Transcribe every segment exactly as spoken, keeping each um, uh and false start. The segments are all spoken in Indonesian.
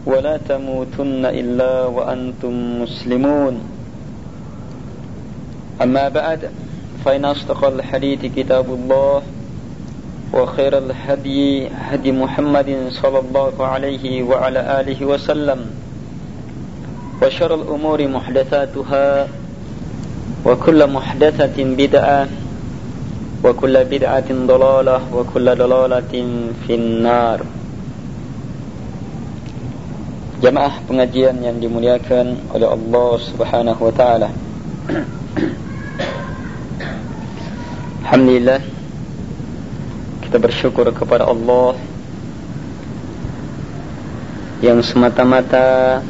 ولا تموتن إلا وأنتم مسلمون أما بعد فإن أصدق الحديث كتاب الله وخير الهدي هدي محمد صلى الله عليه وعلى آله وسلم وشر الأمور محدثاتها وكل محدثة بدعة وكل بدعة ضلالة وكل ضلالة في النار. Jamaah pengajian yang dimuliakan oleh Allah Subhanahu wa taala. Alhamdulillah, kita bersyukur kepada Allah yang semata-mata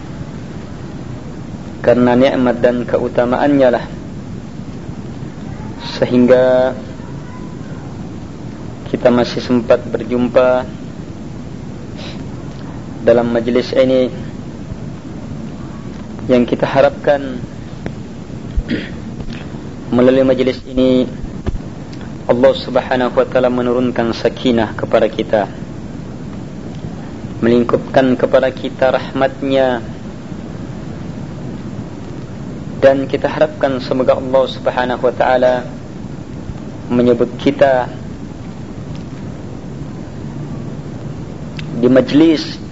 karena nikmat dan keutamaannya lah sehingga kita masih sempat berjumpa dalam majlis ini yang kita harapkan melalui majlis ini Allah Subhanahu wa taala menurunkan sakinah kepada kita, melingkupkan kepada kita rahmatnya, dan kita harapkan semoga Allah Subhanahu wa taala menyebut kita di majlis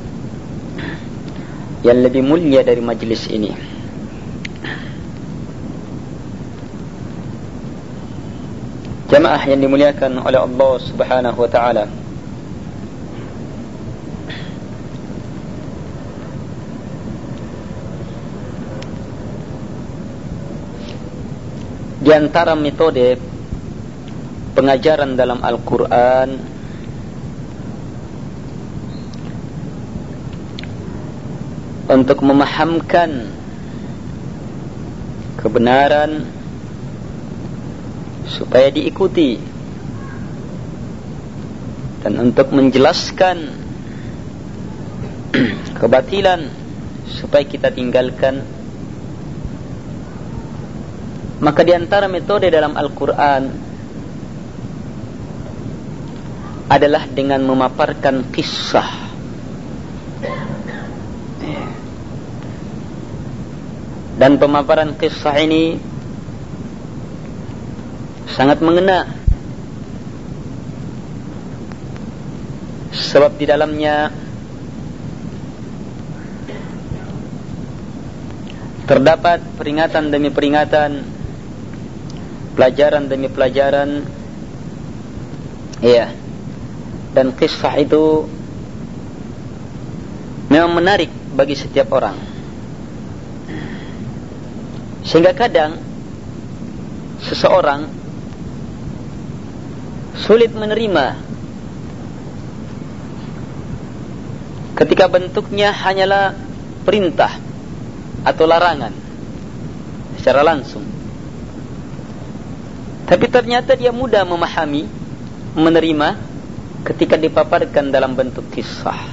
yang lebih mulia dari majlis ini. Jamaah yang dimuliakan oleh Allah Subhanahu wa taala, di antara metode pengajaran dalam Al-Quran untuk memahamkan kebenaran supaya diikuti dan untuk menjelaskan kebatilan supaya kita tinggalkan, maka di antara metode dalam Al-Quran adalah dengan memaparkan kisah. Dan pemaparan kisah ini sangat mengena, sebab di dalamnya terdapat peringatan demi peringatan, pelajaran demi pelajaran. Iya. Dan kisah itu memang menarik bagi setiap orang, sehingga kadang seseorang sulit menerima ketika bentuknya hanyalah perintah atau larangan secara langsung, tapi ternyata dia mudah memahami, menerima ketika dipaparkan dalam bentuk kisah.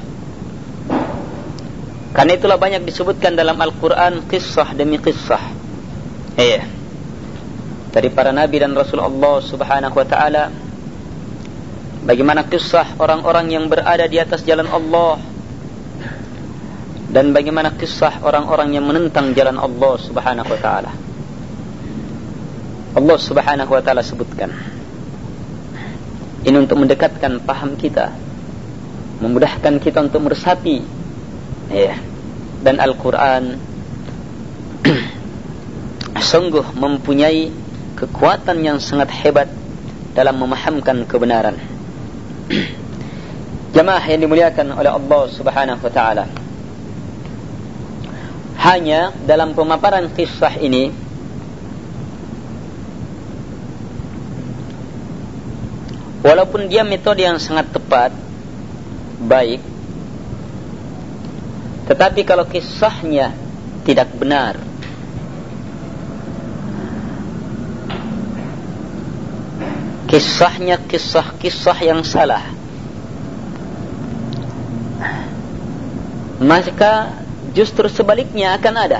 Karena itulah banyak disebutkan dalam Al-Quran kisah demi kisah. Iya, dari para nabi dan rasul Allah Subhanahu wa taala, bagaimana kisah orang-orang yang berada di atas jalan Allah, dan bagaimana kisah orang-orang yang menentang jalan Allah Subhanahu wa taala. Allah Subhanahu wa taala sebutkan ini untuk mendekatkan paham kita, memudahkan kita untuk meresapi. Iya. Dan Al-Quran sungguh mempunyai kekuatan yang sangat hebat dalam memahamkan kebenaran. Jamaah yang dimuliakan oleh Allah Subhanahu wa taala, hanya dalam pemaparan kisah ini walaupun dia metode yang sangat tepat, baik, tetapi kalau kisahnya tidak benar, kisahnya kisah-kisah yang salah, maka justru sebaliknya akan ada.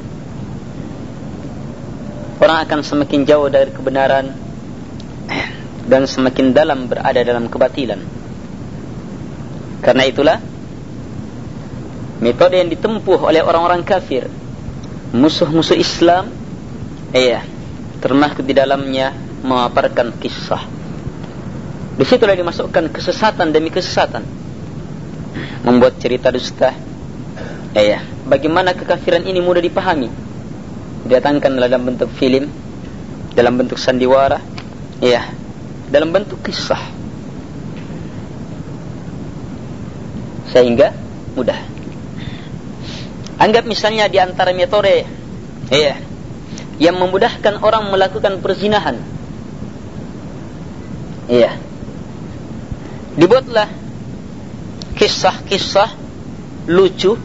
Orang akan semakin jauh dari kebenaran dan semakin dalam berada dalam kebatilan. Karena itulah metode yang ditempuh oleh orang-orang kafir, musuh-musuh Islam, iya, termasuk di dalamnya memaparkan kisah. Di situlah dimasukkan kesesatan demi kesesatan, membuat cerita dusta. Iya, bagaimana kekafiran ini mudah dipahami, didatangkan dalam bentuk film, dalam bentuk sandiwara, iya, dalam bentuk kisah, sehingga mudah. Anggap misalnya di antara metode, iya, yang memudahkan orang melakukan perzinahan, iya, dibuatlah kisah-kisah lucu,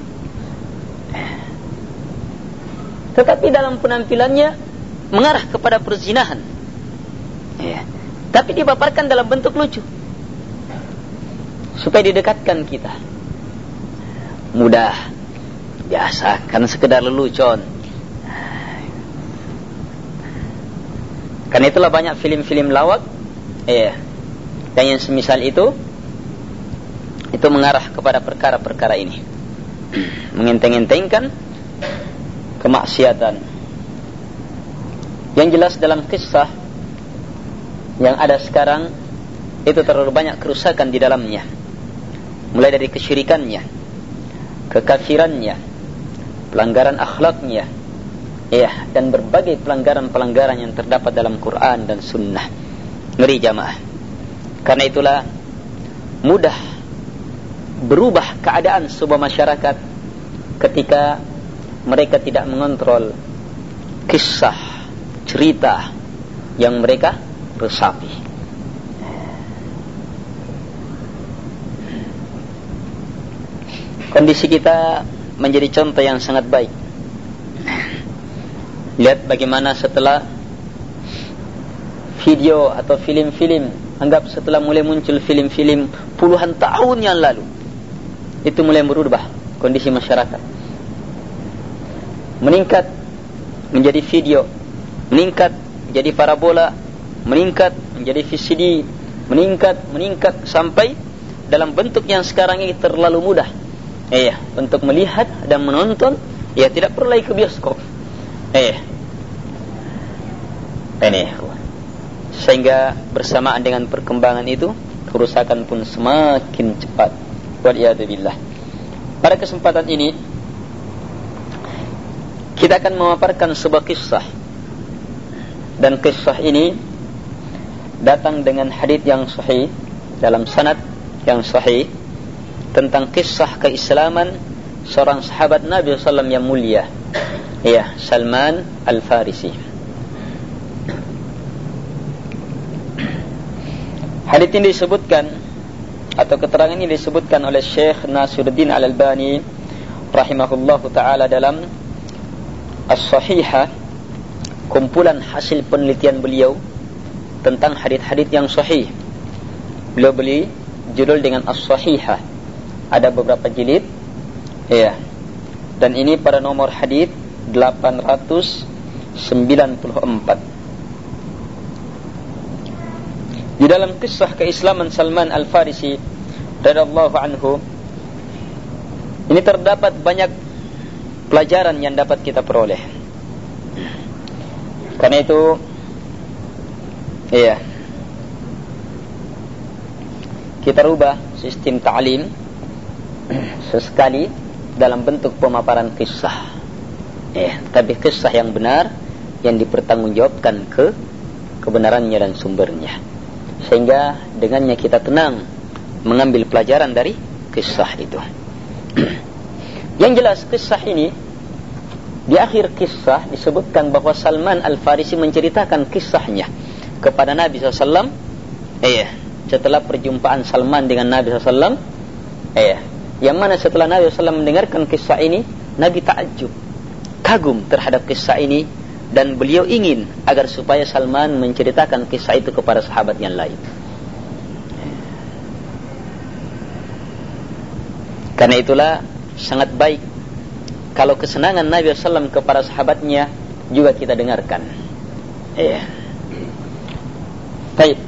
tetapi dalam penampilannya mengarah kepada perzinahan, iya, tapi dipaparkan dalam bentuk lucu supaya didekatkan kita. Mudah, biasa, karena sekedar lelucon. Karena itulah banyak film-film lawak, iya, dan yang semisal itu, itu mengarah kepada perkara-perkara ini, mengenteng-entengkan kemaksiatan. Yang jelas dalam kisah yang ada sekarang itu terlalu banyak kerusakan di dalamnya, mulai dari kesyirikannya, kekafirannya, pelanggaran akhlaknya, ya, dan berbagai pelanggaran-pelanggaran yang terdapat dalam Quran dan Sunnah. Ngeri jamaah. Karena itulah mudah berubah keadaan sebuah masyarakat ketika mereka tidak mengontrol kisah, cerita yang mereka resapi. Kondisi kita menjadi contoh yang sangat baik. Lihat bagaimana setelah video atau film-film, anggap setelah mulai muncul film-film puluhan tahun yang lalu, itu mulai berubah kondisi masyarakat. Meningkat menjadi video, meningkat menjadi parabola, meningkat menjadi V C D, meningkat, meningkat sampai dalam bentuk yang sekarang ini terlalu mudah, iya, untuk melihat dan menonton, ya, tidak perlu lagi ke bioskop, eh, ini, sehingga bersamaan dengan perkembangan itu, kerusakan pun semakin cepat. Waliyadzubillah. Pada kesempatan ini kita akan memaparkan sebuah kisah, dan kisah ini datang dengan hadits yang sahih, dalam sanad yang sahih, tentang kisah keislaman seorang sahabat Nabi sallallahu alaihi wasallam yang mulia, ya, Salman Al-Farisi. Hadits ini disebutkan, atau keterangan ini disebutkan oleh Syekh Nasiruddin Al-Albani rahimahullahu ta'ala dalam As-Sahihah, kumpulan hasil penelitian beliau tentang hadits-hadits yang sahih. Beliau beli judul dengan As-Sahihah. Ada beberapa jilid, ya, dan ini pada nomor hadits delapan ratus sembilan puluh empat. Di dalam kisah keislaman Salman Al-Farisi radhiyallahu anhu ini terdapat banyak pelajaran yang dapat kita peroleh. Karena itu, iya, kita rubah sistem ta'lim sesekali dalam bentuk pemaparan kisah, eh, tapi kisah yang benar yang dipertanggungjawabkan ke kebenarannya dan sumbernya, sehingga dengannya kita tenang mengambil pelajaran dari kisah itu. Yang jelas kisah ini, di akhir kisah disebutkan bahwa Salman Al-Farisi menceritakan kisahnya kepada Nabi sallallahu alaihi wasallam, eh, setelah perjumpaan Salman dengan Nabi sallallahu alaihi wasallam, eh, yang mana setelah Nabi sallallahu alaihi wasallam mendengarkan kisah ini, Nabi takjub, kagum terhadap kisah ini, dan beliau ingin agar supaya Salman menceritakan kisah itu kepada sahabat yang lain. Karena itulah sangat baik kalau kesenangan Nabi sallallahu alaihi wasallam kepada sahabatnya juga kita dengarkan. Iya. Baik.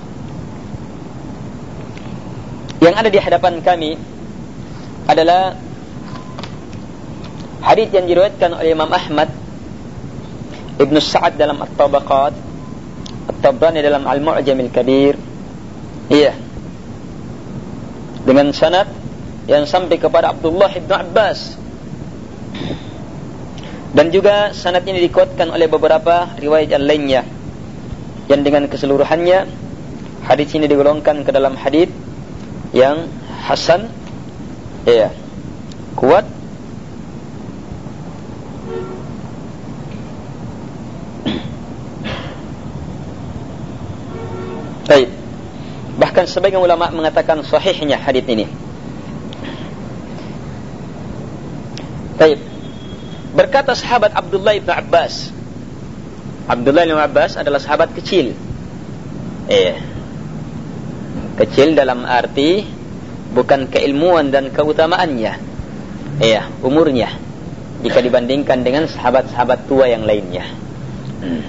Yang ada di hadapan kami adalah Hadits yang diriwayatkan oleh Imam Ahmad, Ibnu Sa'ad dalam At-Tabaqat, At-Tabrani dalam Al-Mu'jam Al-Kabir, iya, dengan sanad yang sampai kepada Abdullah ibn Abbas, dan juga sanad ini dikuatkan oleh beberapa riwayat yang lainnya, yang dengan keseluruhannya hadits ini digolongkan ke dalam hadits yang hasan, iya, kuat. Baik. Bahkan sebagian ulama mengatakan sahihnya hadits ini. Baik. Berkata sahabat Abdullah bin Abbas. Abdullah bin Abbas adalah sahabat kecil. Eh. Kecil dalam arti bukan keilmuan dan keutamaannya. Eh, umurnya jika dibandingkan dengan sahabat-sahabat tua yang lainnya. Hmm.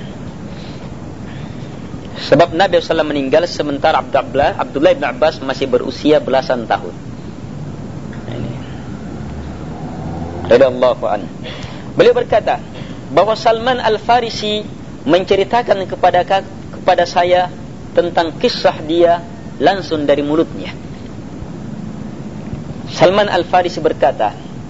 Sebab Nabi sallallahu alaihi wasallam meninggal sementara Abdullah Abdullah bin Abbas masih berusia belasan tahun. Ini. Radhiyallahu anhu. Beliau berkata bahwa Salman Al-Farisi menceritakan kepada kepada saya tentang kisah dia langsung dari mulutnya. Salman Al-Farisi berkata,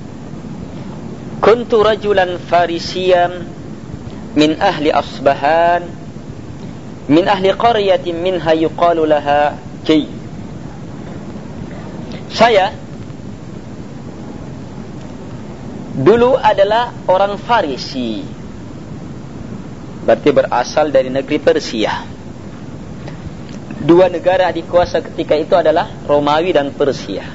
"Kuntu rajulan farisiyan min ahli Asbahan, min ahli qaryatin minha yuqalu laha Jay." Saya dulu adalah orang Farisi, berarti berasal dari negeri Persia. Dua negara dikuasa ketika itu adalah Romawi dan Persia.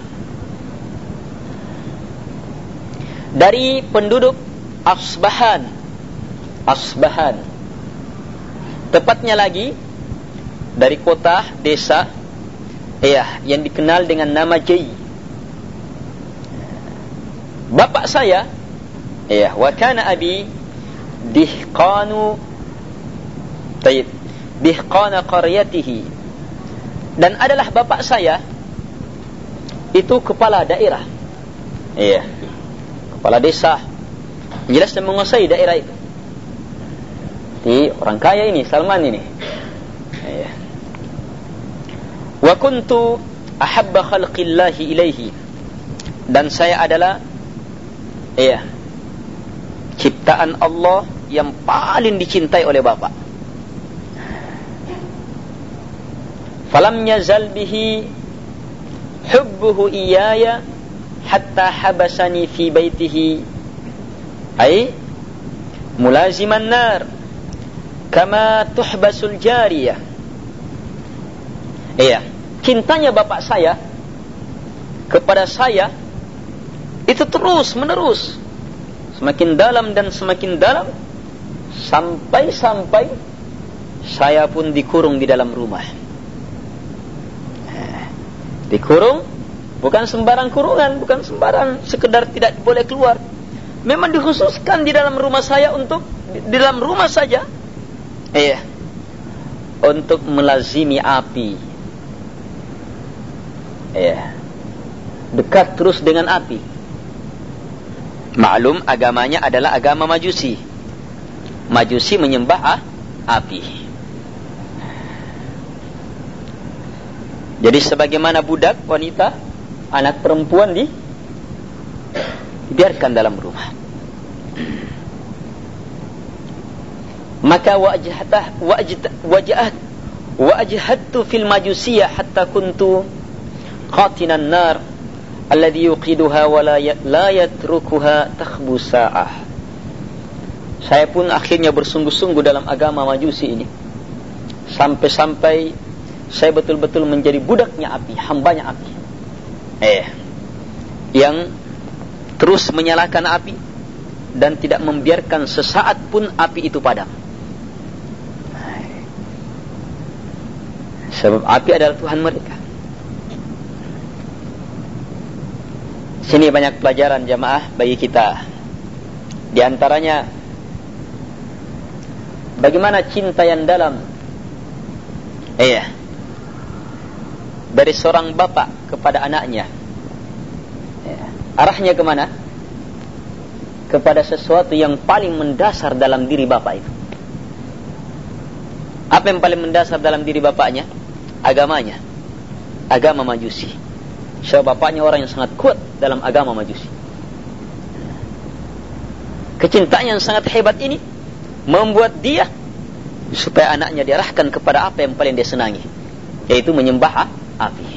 Dari penduduk Asbahan, Asbahan, tepatnya lagi dari kota, desa, ya, yang dikenal dengan nama Jay. Bapak saya, ya, wa kana abi dihqanu, tayyib, dihqana qaryatihi, dan adalah bapak saya itu kepala daerah, ya, kepala desa, jelas dia menguasai daerah itu. Di orang kaya ini, Salman ini. Ya. Wa kuntu ahabba khalqillahi ilaihi, dan saya adalah, iya, ciptaan Allah yang paling dicintai oleh bapak. Falam yazal bihi hubbuhu iyaya hatta habasani fi baitihi, ay mulaziman nar kama tuhbasul jariyah. Iya, cintanya bapak saya kepada saya itu terus menerus, semakin dalam dan semakin dalam, sampai-sampai saya pun dikurung di dalam rumah. Dikurung bukan sembarang kurungan, bukan sembarang sekedar tidak boleh keluar. Memang dikhususkan di dalam rumah saya untuk di dalam rumah saja, iya, untuk melazimi api, iya, dekat terus dengan api. Maklum agamanya adalah agama Majusi. Majusi menyembah ah, api. Jadi sebagaimana budak wanita, anak perempuan di dibiarkan dalam rumah. Maka wajhatah wajhat wajhattu fil majusiyah hatta kuntu qatinan nar alladhi yuqiduha wa la yatrukuha takhbu sa'ah. Saya pun akhirnya bersungguh-sungguh dalam agama Majusi ini, sampai-sampai saya betul-betul menjadi budaknya api, hambanya api, eh, yang terus menyalakan api dan tidak membiarkan sesaat pun api itu padam. Sebab api adalah Tuhan mereka. Sini banyak pelajaran jamaah bagi kita. Di antaranya, bagaimana cinta yang dalam, eh, dari seorang bapak kepada anaknya. Ya. Arahnya kemana? kepada sesuatu yang paling mendasar dalam diri bapak itu. Apa yang paling mendasar dalam diri bapaknya? Agamanya, agama Majusi. So bapaknya orang yang sangat kuat dalam agama Majusi. Kecintaan yang sangat hebat ini membuat dia supaya anaknya diarahkan kepada apa yang paling dia senangi, yaitu menyembah api.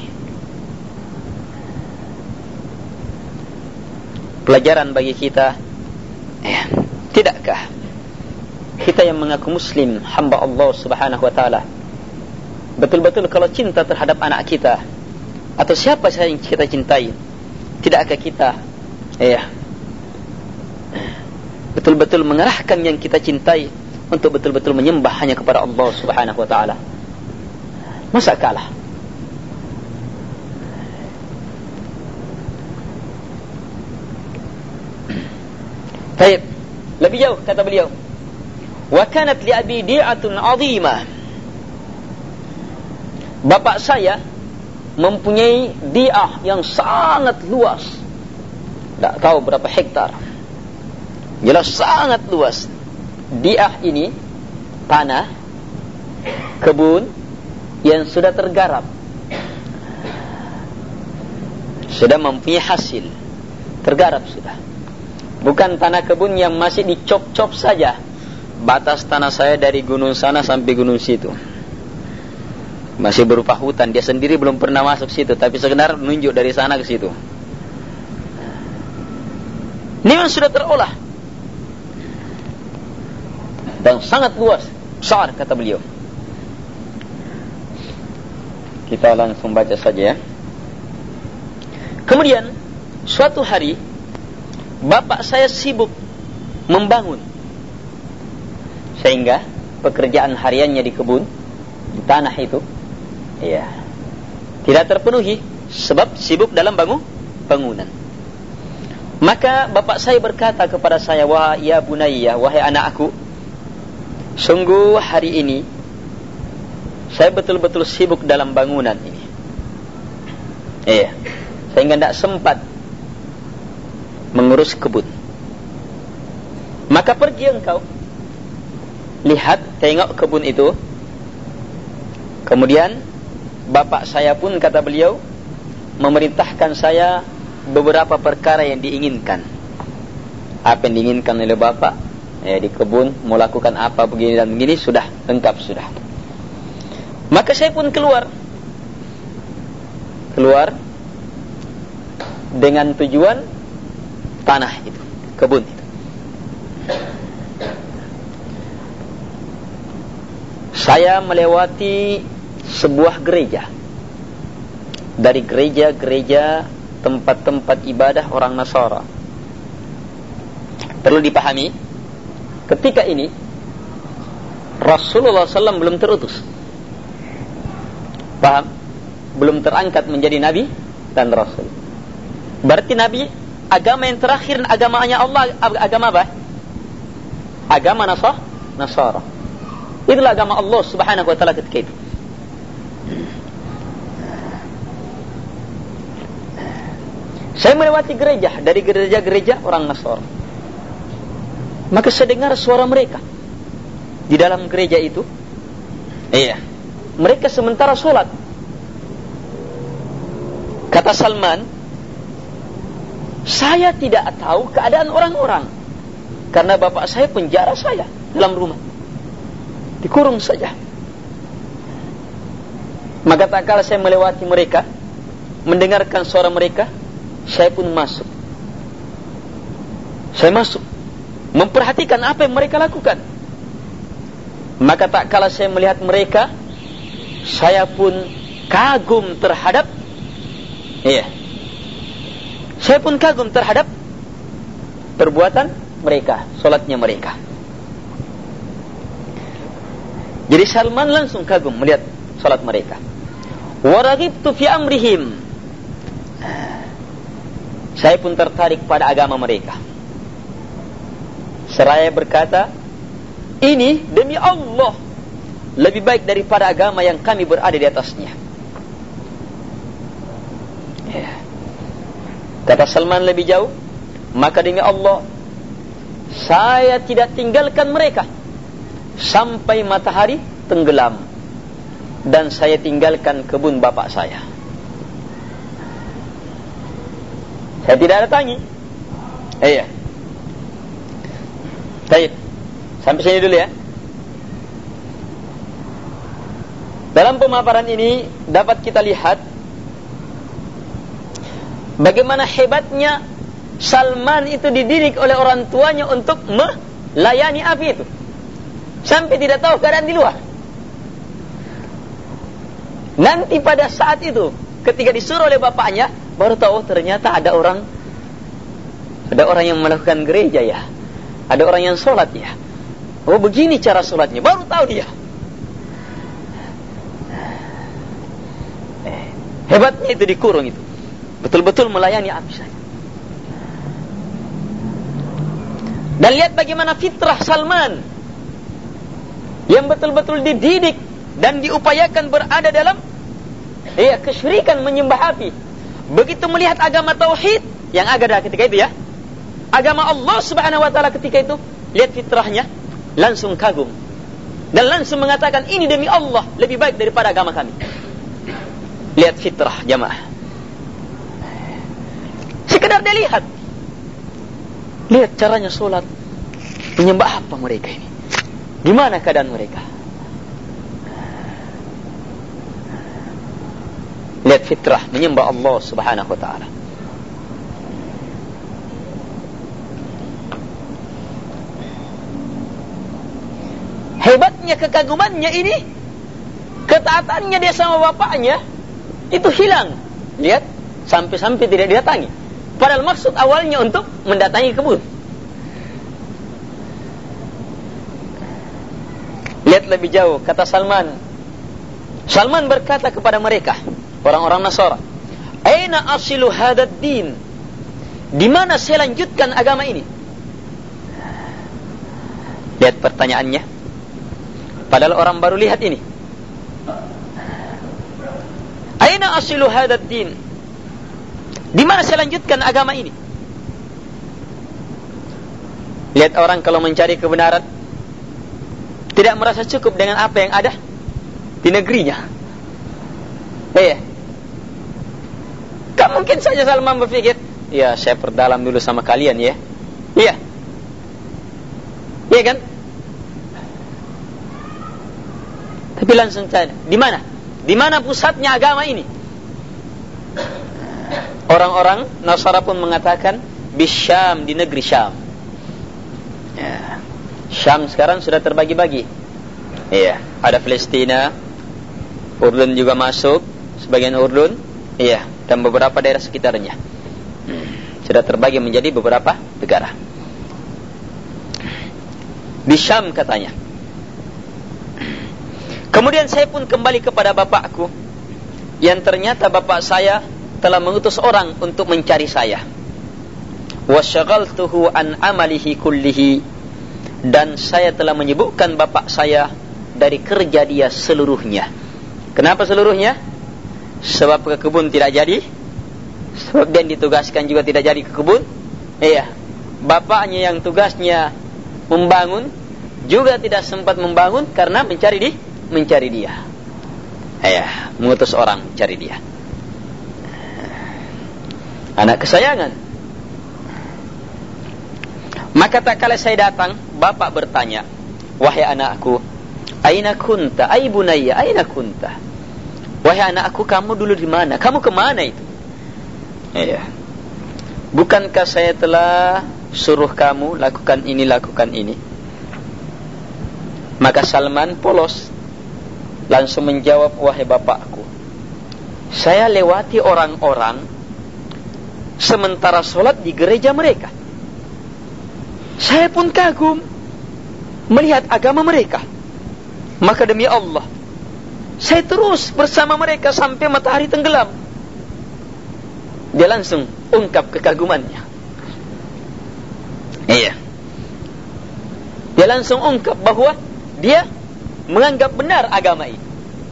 Pelajaran bagi kita, eh, tidakkah kita yang mengaku muslim, hamba Allah subhanahu wa ta'ala, betul-betul kalau cinta terhadap anak kita atau siapa saja yang kita cintai, tidakkah kita eh, betul-betul mengarahkan yang kita cintai untuk betul-betul menyembah hanya kepada Allah subhanahu wa ta'ala? Masa kalah? Baik, lebih jauh kata beliau, wa kanat li abi di'atun 'azimah. Bapak saya mempunyai di'ah yang sangat luas. Tak tahu berapa hektar. Jelas sangat luas. Di'ah ini tanah kebun yang sudah tergarap, sudah mempunyai hasil, tergarap sudah. Bukan tanah kebun yang masih dicop-cop saja. Batas tanah saya dari gunung sana sampai gunung situ, masih berupa hutan. Dia sendiri belum pernah masuk situ, tapi sekedar menunjuk dari sana ke situ. Ini yang sudah terolah dan sangat luas, besar kata beliau. Kita langsung baca saja ya. Kemudian suatu hari bapak saya sibuk membangun, sehingga pekerjaan hariannya di kebun, di tanah itu, ya, tidak terpenuhi sebab sibuk dalam bangun bangunan. Maka bapak saya berkata kepada saya, wah ya bunayya, wahai anakku, sungguh hari ini saya betul-betul sibuk dalam bangunan ini, iya, sehingga tidak sempat mengurus kebun. Maka pergi engkau, lihat, tengok kebun itu. Kemudian bapak saya pun, kata beliau, memerintahkan saya beberapa perkara yang diinginkan. Apa yang diinginkan oleh bapak, ya, di kebun mau lakukan apa begini dan begini, sudah lengkap sudah. Maka saya pun keluar keluar dengan tujuan tanah itu, kebun itu. Saya melewati sebuah gereja. Dari gereja-gereja, tempat-tempat ibadah orang Nasara. Perlu dipahami, ketika ini Rasulullah sallallahu alaihi wasallam belum terutus. Paham? Belum terangkat menjadi nabi dan rasul. Berarti nabi, agama yang terakhir agamanya Allah, agama apa? Agama Nasara. Nasara. Itulah agama Allah subhanahu wa ta'ala ketika itu. Saya melewati gereja, dari gereja-gereja orang Nasara. Maka saya dengar suara mereka di dalam gereja itu. Iya, mereka sementara sholat. Kata Salman, saya tidak tahu keadaan orang-orang, karena bapak saya penjara saya dalam rumah, dikurung saja. Maka tak kala saya melewati mereka, mendengarkan suara mereka, saya pun masuk. Saya masuk, memperhatikan apa yang mereka lakukan. Maka tak kala saya melihat mereka, saya pun kagum terhadap, iya, saya pun kagum terhadap perbuatan mereka, solatnya mereka. Jadi Salman langsung kagum melihat solat mereka. Waraghibtu fi amrihim, saya pun tertarik pada agama mereka. Seraya berkata, ini demi Allah lebih baik daripada agama yang kami berada di atasnya. Ya. Kata Salman lebih jauh, maka demi Allah, saya tidak tinggalkan mereka sampai matahari tenggelam, dan saya tinggalkan kebun bapak saya. Saya tidak datangi. Iya. Baik. Sampai sini dulu ya. Dalam pemaparan ini dapat kita lihat bagaimana hebatnya Salman itu dididik oleh orang tuanya untuk melayani api itu, sampai tidak tahu keadaan di luar. Nanti pada saat itu ketika disuruh oleh bapaknya, baru tahu ternyata ada orang ada orang yang melakukan gereja ya, ada orang yang sholat ya. Oh begini cara sholatnya, baru tahu dia. Hebatnya itu dikurung itu, betul-betul melayani api saja. Dan lihat bagaimana fitrah Salman yang betul-betul dididik dan diupayakan berada dalam ya kesyirikan, menyembah api. Begitu melihat agama tauhid yang ada ketika itu ya, agama Allah Subhanahu wa taala ketika itu, lihat fitrahnya, langsung kagum dan langsung mengatakan ini demi Allah lebih baik daripada agama kami. Lihat fitrah jamaah. Sekedar dia lihat. Lihat caranya sholat. Menyembah apa mereka ini? Gimana keadaan mereka? Lihat fitrah, menyembah Allah Subhanahu wa ta'ala. Hebatnya kekagumannya ini, ketaatannya dia sama bapaknya itu hilang. Lihat, sampai-sampai tidak didatangi. Padahal maksud awalnya untuk mendatangi kebun. Lihat lebih jauh, kata Salman. Salman berkata kepada mereka, orang-orang Nasara, "Aina asilu hadad din?" Di mana saya lanjutkan agama ini? Lihat pertanyaannya. Padahal orang baru lihat ini. Aina asilu hadad din? Di mana saya lanjutkan agama ini? Lihat orang kalau mencari kebenaran tidak merasa cukup dengan apa yang ada di negerinya. Eh, tak mungkin saja Salman berpikir, ya saya perdalam dulu sama kalian ya. Iya. Iya kan? Tapi langsung cari, di mana? Di mana pusatnya agama ini? Orang-orang Nasara pun mengatakan Bisyam, di negeri Syam. Ya. Syam sekarang sudah terbagi-bagi. Iya, ada Palestina, Urdun juga masuk, sebagian Urdun, iya, dan beberapa daerah sekitarnya. Hmm. Sudah terbagi menjadi beberapa negara. Di Syam katanya. Kemudian saya pun kembali kepada bapakku, yang ternyata bapak saya telah mengutus orang untuk mencari saya. Wasyaghaltuhu an amalihi kullihi, dan saya telah menyibukkan bapak saya dari kerja dia seluruhnya. Kenapa seluruhnya? Sebab ke kebun tidak jadi, sebab dia ditugaskan juga tidak jadi ke kebun. Iya, bapaknya yang tugasnya membangun juga tidak sempat membangun karena mencari di mencari dia. Ayah, mengutus orang mencari dia. Anak kesayangan. Maka tak kala saya datang, bapak bertanya, "Wahai anakku, aina kunta? Ai bunayya, aina kunta?" Wahai anakku, kamu dulu di mana? Kamu kemana itu? Ayah. Bukankah saya telah suruh kamu lakukan ini, lakukan ini? Maka Salman polos langsung menjawab, "Wahai bapakku, saya lewati orang-orang sementara sholat di gereja mereka. Saya pun kagum melihat agama mereka. Maka demi Allah, saya terus bersama mereka sampai matahari tenggelam." Dia langsung ungkap kekagumannya. Iya. Dia langsung ungkap bahwa dia menganggap benar agama ini.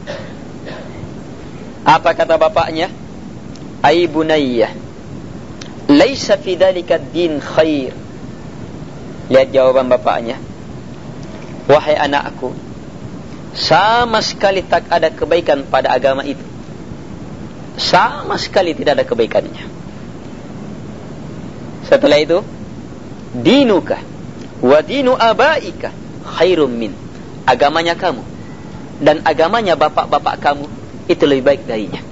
Apa kata bapaknya? "Ai bunayya, laisa fi dzalika ad-din khair." Lihat jawaban bapaknya. Wahai anakku, sama sekali tak ada kebaikan pada agama itu. Sama sekali tidak ada kebaikannya. Setelah itu, dinuka wa dinu abaika khairum min. Agamanya kamu dan agamanya bapak-bapak kamu itu lebih baik darinya.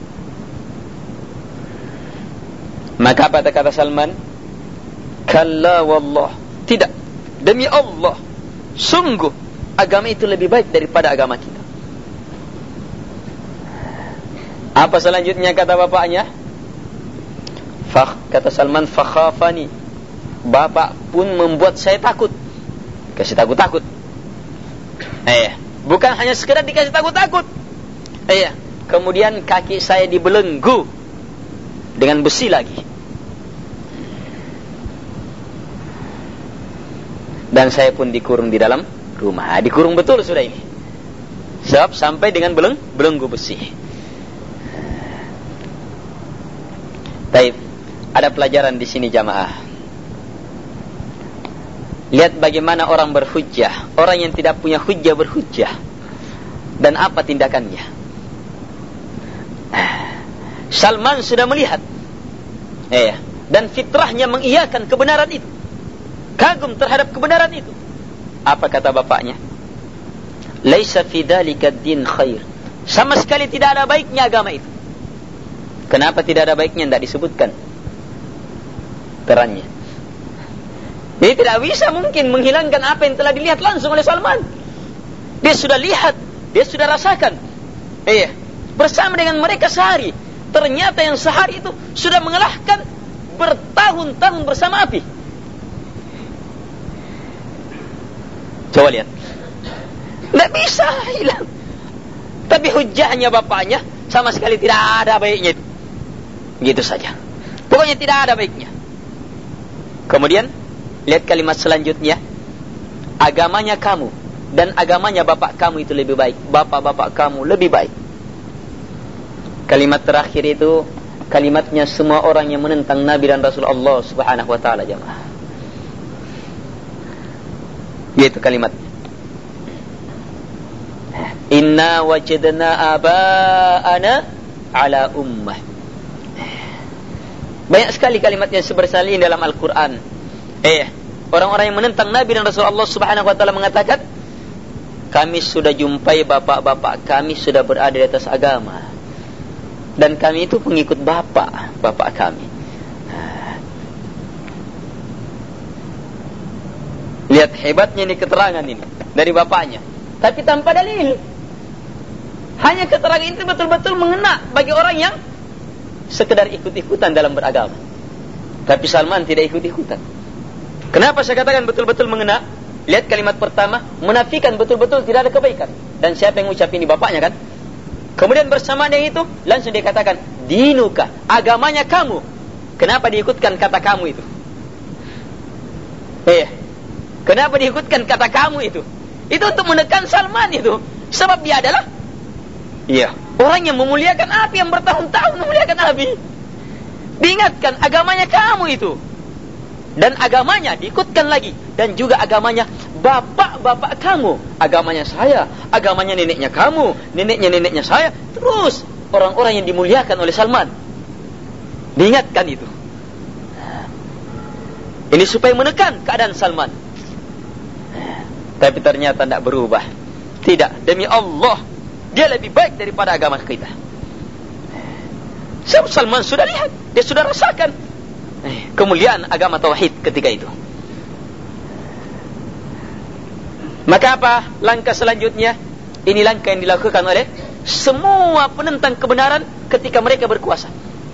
Maka apa kata Salman? Kalla wallah, tidak, demi Allah, sungguh agama itu lebih baik daripada agama kita. Apa selanjutnya kata bapaknya? Fakh, kata Salman, fakhafani, bapak pun membuat saya takut. Kasih takut-takut. Eh, bukan hanya sekedar dikasih takut-takut. Eh, kemudian kaki saya dibelenggu dengan besi lagi. Dan saya pun dikurung di dalam rumah. Dikurung betul sudah ini. Sebab sampai dengan beleng, belenggu besi. Baik, ada pelajaran di sini jamaah. Lihat bagaimana orang berhujjah, orang yang tidak punya hujjah berhujjah, dan apa tindakannya. Salman sudah melihat, eh, dan fitrahnya mengiyakan kebenaran itu, kagum terhadap kebenaran itu. Apa kata bapaknya? Laisa fi dzalika din khair. Sama sekali tidak ada baiknya agama itu. Kenapa tidak ada baiknya? Tidak disebutkan perannya. Jadi tidak bisa mungkin menghilangkan apa yang telah dilihat langsung oleh Salman. Dia sudah lihat, dia sudah rasakan. Iya, bersama dengan mereka sehari. Ternyata yang sehari itu sudah mengalahkan bertahun-tahun bersama api. Coba lihat. Tidak bisa hilang. Tapi hujahnya bapaknya sama sekali tidak ada baiknya itu. Gitu saja. Pokoknya tidak ada baiknya. Kemudian lihat kalimat selanjutnya. Agamanya kamu dan agamanya bapak kamu itu lebih baik. Bapak-bapak kamu lebih baik. Kalimat terakhir itu kalimatnya semua orang yang menentang Nabi dan Rasul Allah Subhanahu wa taala jemaah. Yaitu kalimatnya. Inna wajadna aba'ana ala ummah. Banyak sekali kalimat yang seperti ini dalam Al-Quran. Eh, orang-orang yang menentang Nabi dan Rasul Allah Subhanahu wa taala mengatakan, kami sudah jumpai bapak-bapak kami sudah berada di atas agama. Dan kami itu pengikut bapak, bapak kami. Lihat hebatnya ini keterangan ini dari bapaknya. Tapi tanpa dalil. Hanya keterangan itu betul-betul mengena bagi orang yang sekedar ikut-ikutan dalam beragama. Tapi Salman tidak ikut-ikutan. Kenapa saya katakan betul-betul mengena? Lihat kalimat pertama, menafikan betul-betul tidak ada kebaikan. Dan siapa yang ucap ini? Bapaknya kan? Kemudian bersamaan dengan itu langsung dia katakan, dinuka, agamanya kamu. Kenapa diikutkan kata kamu itu? Eh, kenapa diikutkan kata kamu itu? Itu untuk menekan Salman itu. Sebab dia adalah, iya, orang yang memuliakan api, yang bertahun-tahun memuliakan api. Diingatkan agamanya kamu itu. Dan agamanya diikutkan lagi. Dan juga agamanya bapak-bapak kamu. Agamanya saya, agamanya neneknya kamu, neneknya neneknya saya. Terus orang-orang yang dimuliakan oleh Salman. Diingatkan itu. Ini supaya menekan keadaan Salman. Tapi ternyata tidak berubah. Tidak, demi Allah, dia lebih baik daripada agama kita. Sebab Salman sudah lihat, dia sudah rasakan kemuliaan agama tauhid ketika itu. Maka apa langkah selanjutnya? Ini langkah yang dilakukan oleh semua penentang kebenaran ketika mereka berkuasa.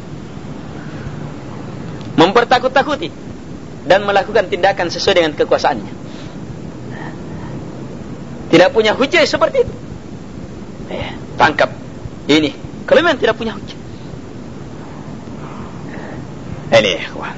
Mempertakut-takuti dan melakukan tindakan sesuai dengan kekuasaannya. Tidak punya hujah seperti itu. Eh, tangkap. Ini. Kalau memang tidak punya hujah. Ini, ikhwan.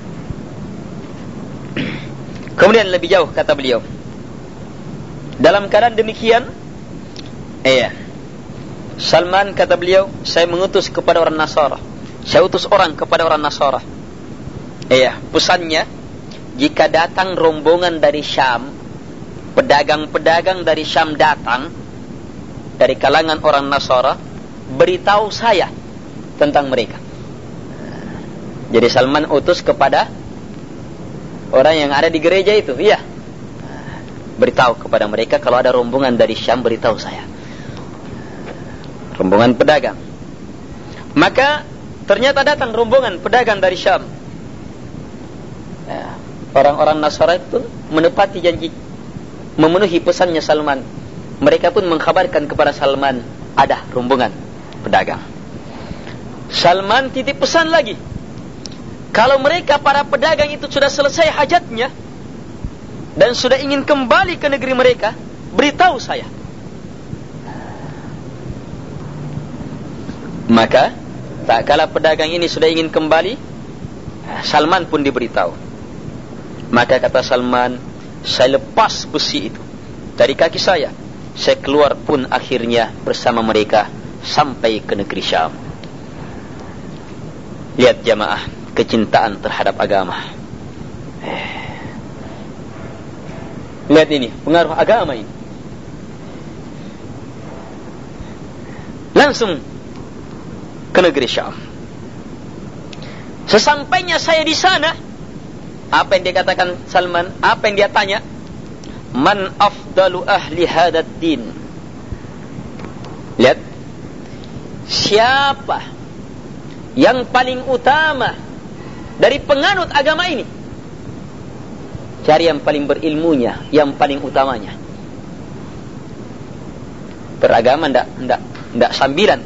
Kemudian lebih jauh kata beliau. Dalam keadaan demikian, iya, Salman kata beliau, saya mengutus kepada orang Nasara. Saya utus orang kepada orang Nasara. Iya, pesannya, jika datang rombongan dari Syam, pedagang-pedagang dari Syam datang dari kalangan orang Nasara, beritahu saya tentang mereka. Jadi Salman utus kepada orang yang ada di gereja itu, iya, beritahu kepada mereka kalau ada rombongan dari Syam, beritahu saya. Rombongan pedagang. Maka ternyata datang rombongan pedagang dari Syam. Ya, orang-orang Nasara itu menepati janji, memenuhi pesannya Salman. Mereka pun mengkhabarkan kepada Salman ada rombongan pedagang. Salman titip pesan lagi, kalau mereka para pedagang itu sudah selesai hajatnya dan sudah ingin kembali ke negeri mereka, beritahu saya. Maka tak kala pedagang ini sudah ingin kembali, Salman pun diberitahu. Maka kata Salman, saya lepas besi itu dari kaki saya, saya keluar pun akhirnya bersama mereka sampai ke negeri Syam. Lihat jamaah, kecintaan terhadap agama. Lihat ini, pengaruh agama ini. Langsung ke negeri Syam. Sesampainya saya di sana, apa yang dia katakan Salman? Apa yang dia tanya? Man afdalu ahli hadad din. Lihat, siapa yang paling utama dari penganut agama ini? Cari yang paling berilmunya, yang paling utamanya. Beragama ndak ndak ndak sambilan.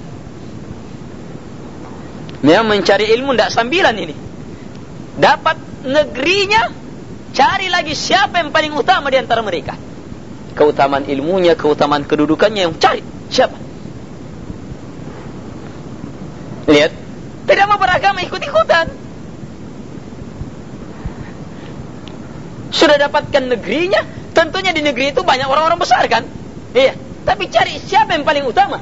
Memang mencari ilmu ndak sambilan ini. Dapat negerinya, cari lagi siapa yang paling utama di antara mereka. Keutamaan ilmunya, keutamaan kedudukannya yang cari siapa. Lihat, tidak mau beragama ikut-ikutan. Sudah dapatkan negerinya, tentunya di negeri itu banyak orang-orang besar kan? Iya, tapi cari siapa yang paling utama.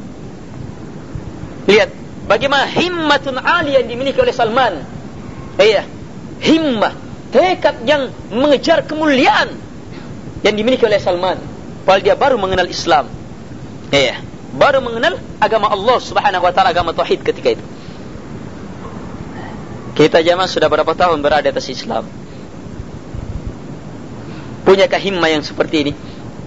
Lihat bagaimana himmatun aliyah yang dimiliki oleh Salman. Iya, himmah, tekad yang mengejar kemuliaan yang dimiliki oleh Salman. Padahal dia baru mengenal Islam. Iya, baru mengenal agama Allah Subhanahu wa taala, agama tauhid ketika itu. Kita jamaah sudah berapa tahun berada atas Islam? Punyakah himmah yang seperti ini?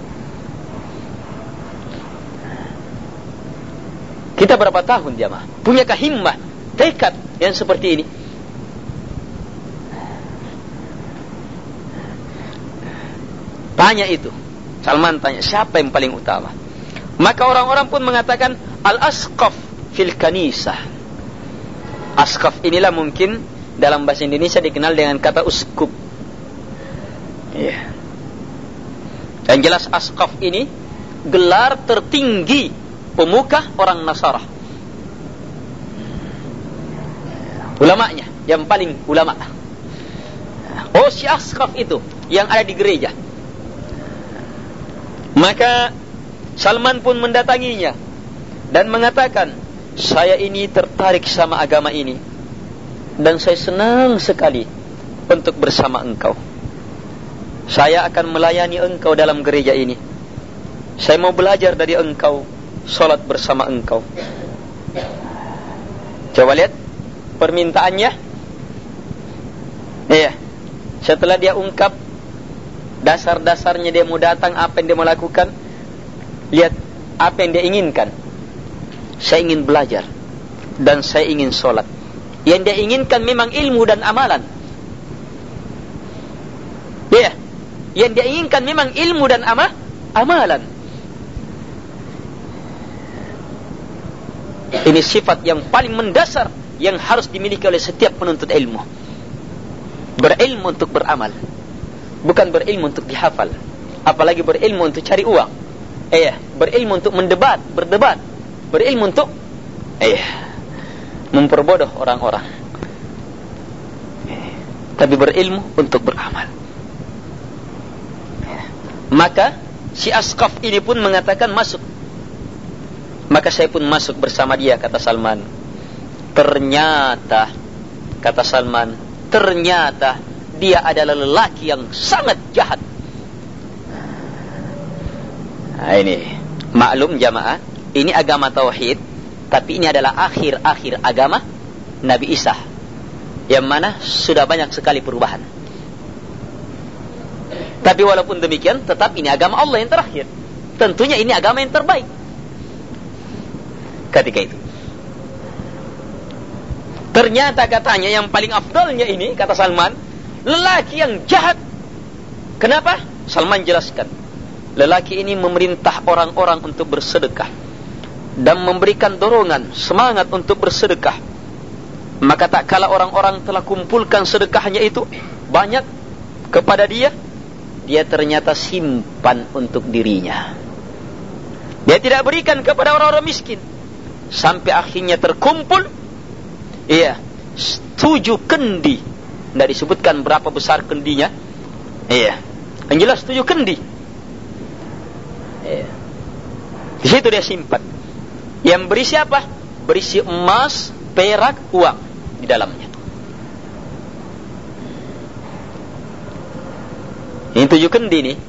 Kita berapa tahun jamaah? Punyakah himmah, tekad yang seperti ini? Tanya itu. Salman tanya, siapa yang paling utama? Maka orang-orang pun mengatakan al-asqaf fil kanisah. Asqaf inilah mungkin dalam bahasa Indonesia dikenal dengan kata uskup. Iya. Yeah. Dan jelas asqaf ini gelar tertinggi pemuka orang Nasara. Ulamanya, yang paling ulama. Oh, si asqaf itu yang ada di gereja. Maka Salman pun mendatanginya dan mengatakan, saya ini tertarik sama agama ini dan saya senang sekali untuk bersama engkau. Saya akan melayani engkau dalam gereja ini. Saya mau belajar dari engkau, salat bersama engkau. Coba lihat permintaannya. Iya. Setelah dia ungkap dasar-dasarnya dia mau datang, apa yang dia mau lakukan, lihat apa yang dia inginkan. Saya ingin belajar dan saya ingin sholat. Yang dia inginkan memang ilmu dan amalan. Ya, yeah. Yang dia inginkan memang ilmu dan ama, amalan. Ini sifat yang paling mendasar yang harus dimiliki oleh setiap penuntut ilmu. Berilmu untuk beramal, bukan berilmu untuk dihafal. Apalagi berilmu untuk cari uang. Eh, berilmu untuk mendebat, berdebat. Berilmu untuk eh memperbodoh orang-orang. Eh, tapi berilmu untuk beramal. Eh, maka si Asqaf ini pun mengatakan masuk. Maka saya pun masuk bersama dia, kata Salman. Ternyata, kata Salman, ternyata dia adalah lelaki yang sangat jahat. Nah, ini maklum jamaah, ini agama tauhid, tapi ini adalah akhir-akhir agama Nabi Isa, yang mana sudah banyak sekali perubahan. Tapi walaupun demikian, tetap ini agama Allah yang terakhir. Tentunya ini agama yang terbaik ketika itu. Ternyata katanya yang paling afdalnya ini, kata Salman, lelaki yang jahat. Kenapa? Salman jelaskan, lelaki ini memerintah orang-orang untuk bersedekah dan memberikan dorongan, semangat untuk bersedekah. Maka tak kala orang-orang telah kumpulkan sedekahnya itu banyak kepada dia, dia ternyata simpan untuk dirinya. Dia tidak berikan kepada orang-orang miskin. Sampai akhirnya terkumpul, iya, tujuh kendi. Tidak disebutkan berapa besar kendinya. Iya, yang jelas tujuh kendi. Iya. Di situ dia simpan. Yang berisi apa? Berisi emas, perak, uang di dalamnya. Ini tujuh kendi nih.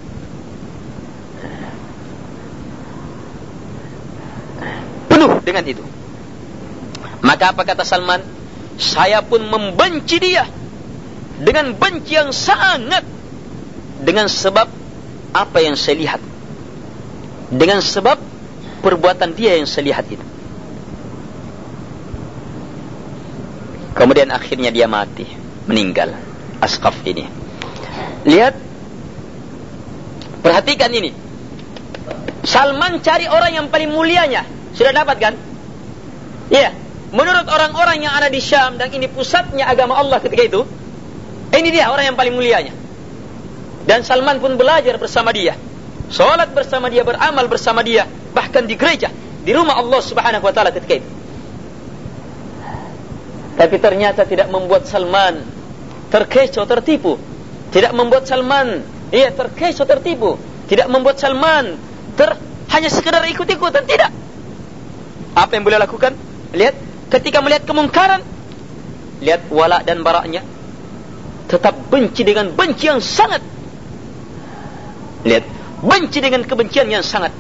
Penuh dengan itu. Maka apa kata Salman? Saya pun membenci dia dengan benci yang sangat, dengan sebab apa yang saya lihat, dengan sebab perbuatan dia yang saya lihat itu. Kemudian akhirnya dia mati, meninggal. Asqaf ini. Lihat, perhatikan ini. Salman cari orang yang paling mulianya. Sudah dapat kan? Iya. Menurut orang-orang yang ada di Syam, dan ini pusatnya agama Allah ketika itu, ini dia orang yang paling mulianya. Dan Salman pun belajar bersama dia, sholat bersama dia, beramal bersama dia, bahkan di gereja, di rumah Allah Subhanahu wa ta'ala ketika itu. Tapi ternyata tidak membuat Salman terkecoh, tertipu. Tidak membuat Salman iya terkecoh, tertipu. Tidak membuat Salman ter hanya sekedar ikut-ikutan. Tidak. Apa yang boleh lakukan? Lihat, ketika melihat kemungkaran, lihat wala dan baraknya, tetap benci dengan benci yang sangat. Lihat, benci dengan kebencian yang sangat.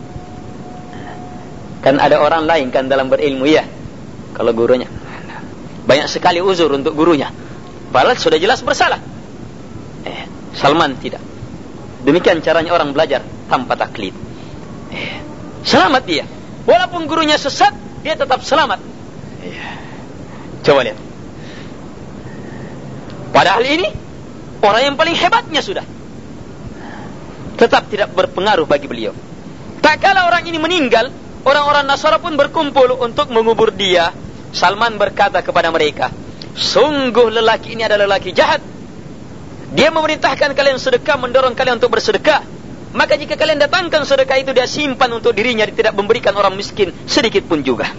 Kan ada orang lain kan dalam berilmu, ya, kalau gurunya banyak sekali uzur untuk gurunya, padahal sudah jelas bersalah. Eh, Salman tidak. Demikian caranya orang belajar tanpa taklid. Eh, selamat dia. Walaupun gurunya sesat, dia tetap selamat. Eh, coba lihat. Padahal ini orang yang paling hebatnya sudah, tetap tidak berpengaruh bagi beliau. Tak kala orang ini meninggal, orang-orang Nasara pun berkumpul untuk mengubur dia. Salman berkata kepada mereka, sungguh lelaki ini adalah lelaki jahat. Dia memerintahkan kalian sedekah, mendorong kalian untuk bersedekah. Maka jika kalian datangkan sedekah itu, dia simpan untuk dirinya, dia tidak memberikan orang miskin sedikit pun juga.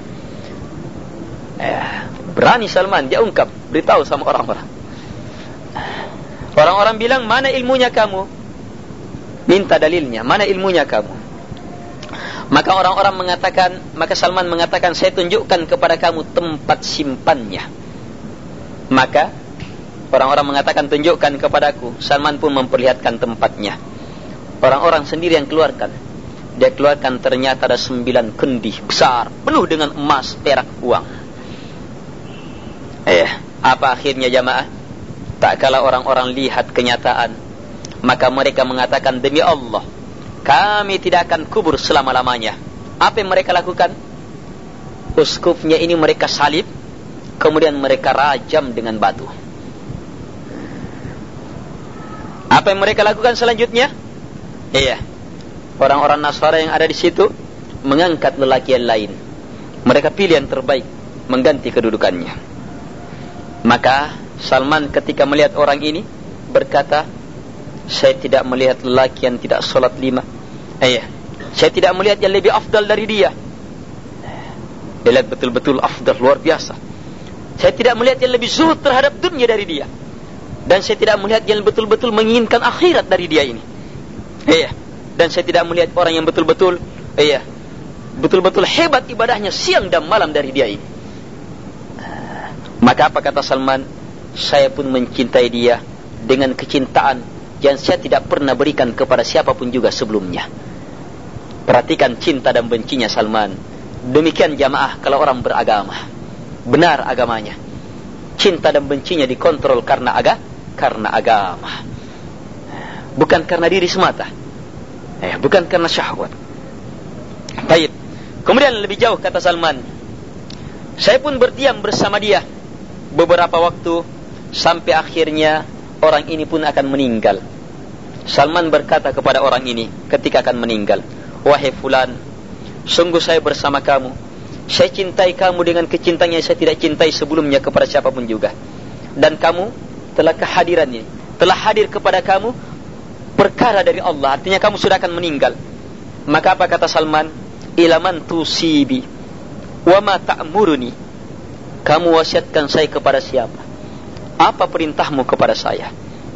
Eh, berani Salman, dia ungkap, beritahu sama orang-orang. Orang-orang bilang, mana ilmunya kamu? Minta dalilnya, mana ilmunya kamu? Maka orang-orang mengatakan, maka Salman mengatakan, saya tunjukkan kepada kamu tempat simpannya. Maka orang-orang mengatakan, tunjukkan kepadaku. Salman pun memperlihatkan tempatnya. Orang-orang sendiri yang keluarkan. Dia keluarkan, ternyata ada sembilan kendi besar, penuh dengan emas, perak, uang. Eh, apa akhirnya jamaah? Tak kala orang-orang lihat kenyataan, maka mereka mengatakan, demi Allah, kami tidak akan kubur selama-lamanya. Apa yang mereka lakukan? Uskupnya ini mereka salib, kemudian mereka rajam dengan batu. Apa yang mereka lakukan selanjutnya? Iya, orang-orang Nasara yang ada di situ mengangkat lelaki yang lain. Mereka pilih yang terbaik, mengganti kedudukannya. Maka Salman ketika melihat orang ini berkata, saya tidak melihat lelaki yang tidak solat lima. Eh, saya tidak melihat yang lebih afdal dari dia. Dia lihat betul-betul afdal, luar biasa. Saya tidak melihat yang lebih zuhud terhadap dunia dari dia. Dan saya tidak melihat yang betul-betul menginginkan akhirat dari dia ini. Eh, dan saya tidak melihat orang yang betul-betul eh, betul-betul hebat ibadahnya siang dan malam dari dia ini. Maka apa kata Salman? saya pun mencintai dia dengan kecintaan yang saya tidak pernah berikan kepada siapapun juga sebelumnya. Perhatikan cinta dan bencinya Salman. Demikian jamaah kalau orang beragama, benar agamanya, cinta dan bencinya dikontrol karena aga, karena agama, bukan karena diri semata, eh, bukan karena syahwat. Baik. Kemudian lebih jauh kata Salman, saya pun berdiam bersama dia beberapa waktu sampai akhirnya orang ini pun akan meninggal. Salman berkata kepada orang ini ketika akan meninggal, wahai fulan, sungguh saya bersama kamu, saya cintai kamu dengan kecintaan yang saya tidak cintai sebelumnya kepada siapapun juga. Dan kamu telah kehadiran ini, telah hadir kepada kamu perkara dari Allah, artinya kamu sudah akan meninggal. Maka apa kata Salman? Ilaman tusibi wa ma ta'muruni, kamu wasiatkan saya kepada siapa? Apa perintahmu kepada saya?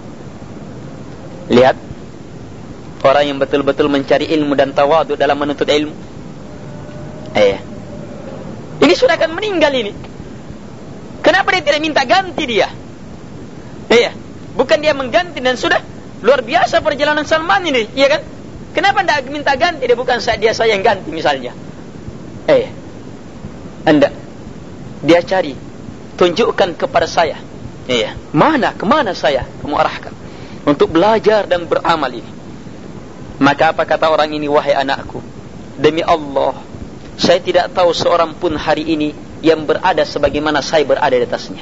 Lihat, orang yang betul-betul mencari ilmu dan tawadhu dalam menuntut ilmu. Eh, ini sudah akan meninggal ini. Kenapa dia tidak minta ganti dia? Eh, bukan dia mengganti dan sudah luar biasa perjalanan Salman ini, iya kan? Kenapa tidak minta ganti dia? Bukan saya, dia saya yang ganti misalnya. Eh, anda, dia cari, tunjukkan kepada saya. Eh, mana, kemana saya kamu arahkan untuk belajar dan beramal ini? Maka apa kata orang ini? Wahai anakku, demi Allah, saya tidak tahu seorang pun hari ini yang berada sebagaimana saya berada di atasnya.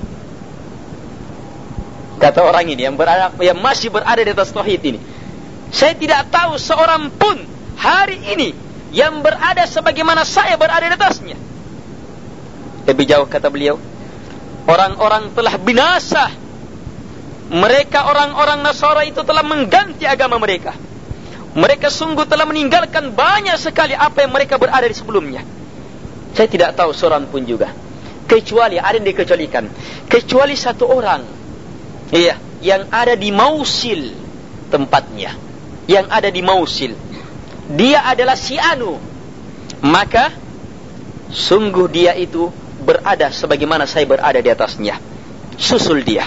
Kata orang ini yang berada, yang masih berada di atas tauhid ini, saya tidak tahu seorang pun hari ini yang berada sebagaimana saya berada di atasnya. Lebih jauh kata beliau, orang-orang telah binasa. Mereka orang-orang Nasara itu telah mengganti agama mereka. Mereka sungguh telah meninggalkan banyak sekali apa yang mereka berada di sebelumnya. Saya tidak tahu seorang pun juga, kecuali ada yang dikecualikan, kecuali satu orang, iya, yang ada di Mausil tempatnya, yang ada di Mausil. Dia adalah si Anu. Maka sungguh dia itu berada sebagaimana saya berada di atasnya. Susul dia.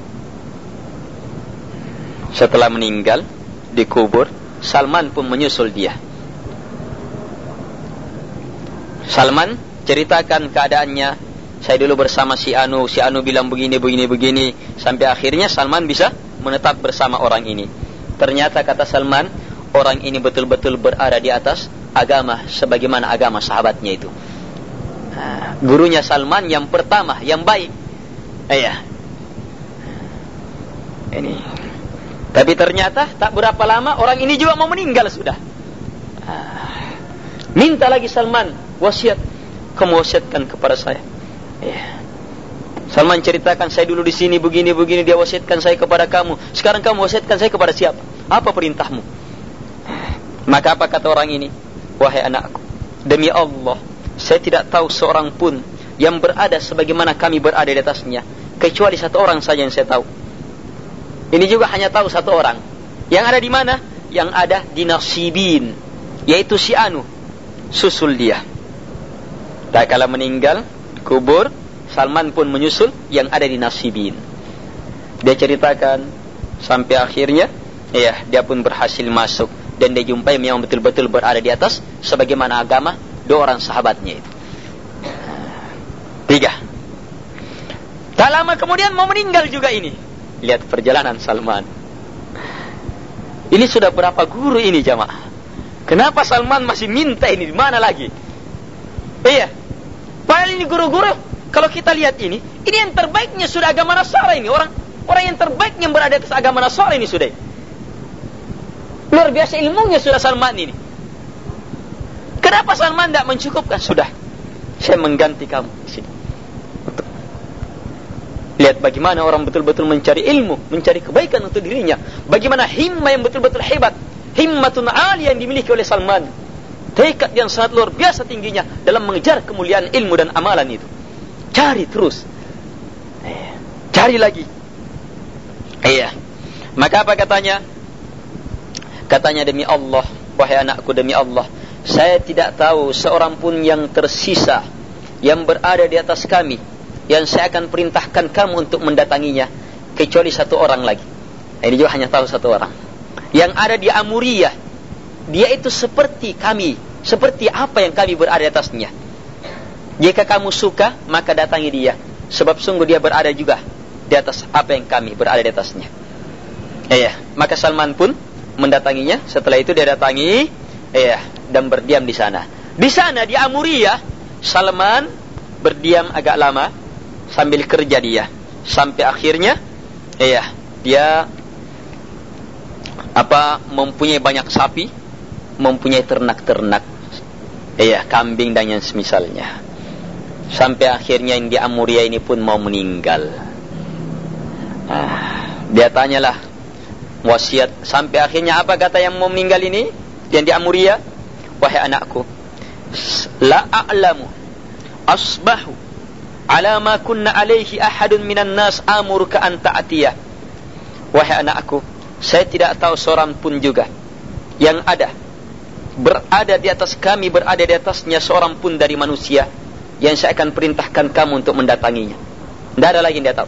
Setelah meninggal, dikubur, Salman pun menyusul dia. Salman ceritakan keadaannya, saya dulu bersama si Anu, si Anu bilang begini, begini, begini, sampai akhirnya Salman bisa menetap bersama orang ini. Ternyata kata Salman, orang ini betul-betul berada di atas agama sebagaimana agama sahabatnya itu. Gurunya Salman yang pertama, yang baik. Iya. Ini. Tapi ternyata tak berapa lama orang ini juga mau meninggal sudah. Minta lagi Salman wasiat, kamu wasiatkan kepada saya. Iya. Salman ceritakan, saya dulu di sini begini begini, dia wasiatkan saya kepada kamu. Sekarang kamu wasiatkan saya kepada siapa? Apa perintahmu? Maka apa kata orang ini? Wahai anakku, demi Allah, saya tidak tahu seorang pun yang berada sebagaimana kami berada di atasnya, kecuali satu orang saja yang saya tahu. Ini juga hanya tahu satu orang. Yang ada di mana? Yang ada di Nasibin, yaitu si Anu. Susul dia. Tak kala meninggal, kubur, Salman pun menyusul yang ada di Nasibin. Dia ceritakan sampai akhirnya, ya, dia pun berhasil masuk dan dia jumpai yang betul-betul berada di atas sebagaimana agama dua orang sahabatnya itu. Tiga. Tak lama kemudian mau meninggal juga ini. Lihat perjalanan Salman. Ini sudah berapa guru ini jamaah? Kenapa Salman masih minta ini? Di mana lagi? Iya. Padahal ini guru-guru, kalau kita lihat ini, ini yang terbaiknya sudah agama Nasara ini. Orang orang yang terbaik yang berada di atas agama Nasara ini sudah. Luar biasa ilmunya sudah Salman ini. Kenapa Salman tidak mencukupkan? Sudah, saya mengganti kamu di sini. Lihat bagaimana orang betul-betul mencari ilmu, mencari kebaikan untuk dirinya. Bagaimana himmah yang betul-betul hebat, himmatun aliyah yang dimiliki oleh Salman. Tekad yang sangat luar biasa tingginya dalam mengejar kemuliaan ilmu dan amalan itu. Cari terus, eh, cari lagi. Iya. Maka apa katanya? Katanya, demi Allah, wahai anakku, demi Allah, saya tidak tahu seorang pun yang tersisa yang berada di atas kami yang saya akan perintahkan kamu untuk mendatanginya kecuali satu orang lagi. Ini juga hanya tahu satu orang yang ada di Amuriyah. Dia itu seperti kami, seperti apa yang kami berada di atasnya. Jika kamu suka, maka datangi dia, sebab sungguh dia berada juga di atas apa yang kami berada di atasnya. Iya, maka Salman pun mendatanginya. Setelah itu dia datangi, iya, dan berdiam di sana. Di sana di Amuriyah, Salman berdiam agak lama sambil kerja dia, sampai akhirnya iya, dia apa mempunyai banyak sapi, mempunyai ternak-ternak, iya, kambing dan yang semisalnya. Sampai akhirnya yang di Amuriyah ini pun mau meninggal. Ah, dia tanyalah wasiat. Sampai akhirnya apa kata yang mau meninggal ini, yang di Amuriyah? Wahai anakku, la a'lamu asbahu ala ma kunna alaihi ahadun minan nas amuruka an ta'tiyah. Wahai anakku, saya tidak tahu seorang pun juga yang ada berada di atas kami, berada di atasnya seorang pun dari manusia yang saya akan perintahkan kamu untuk mendatanginya. Tidak ada lagi yang dia tahu.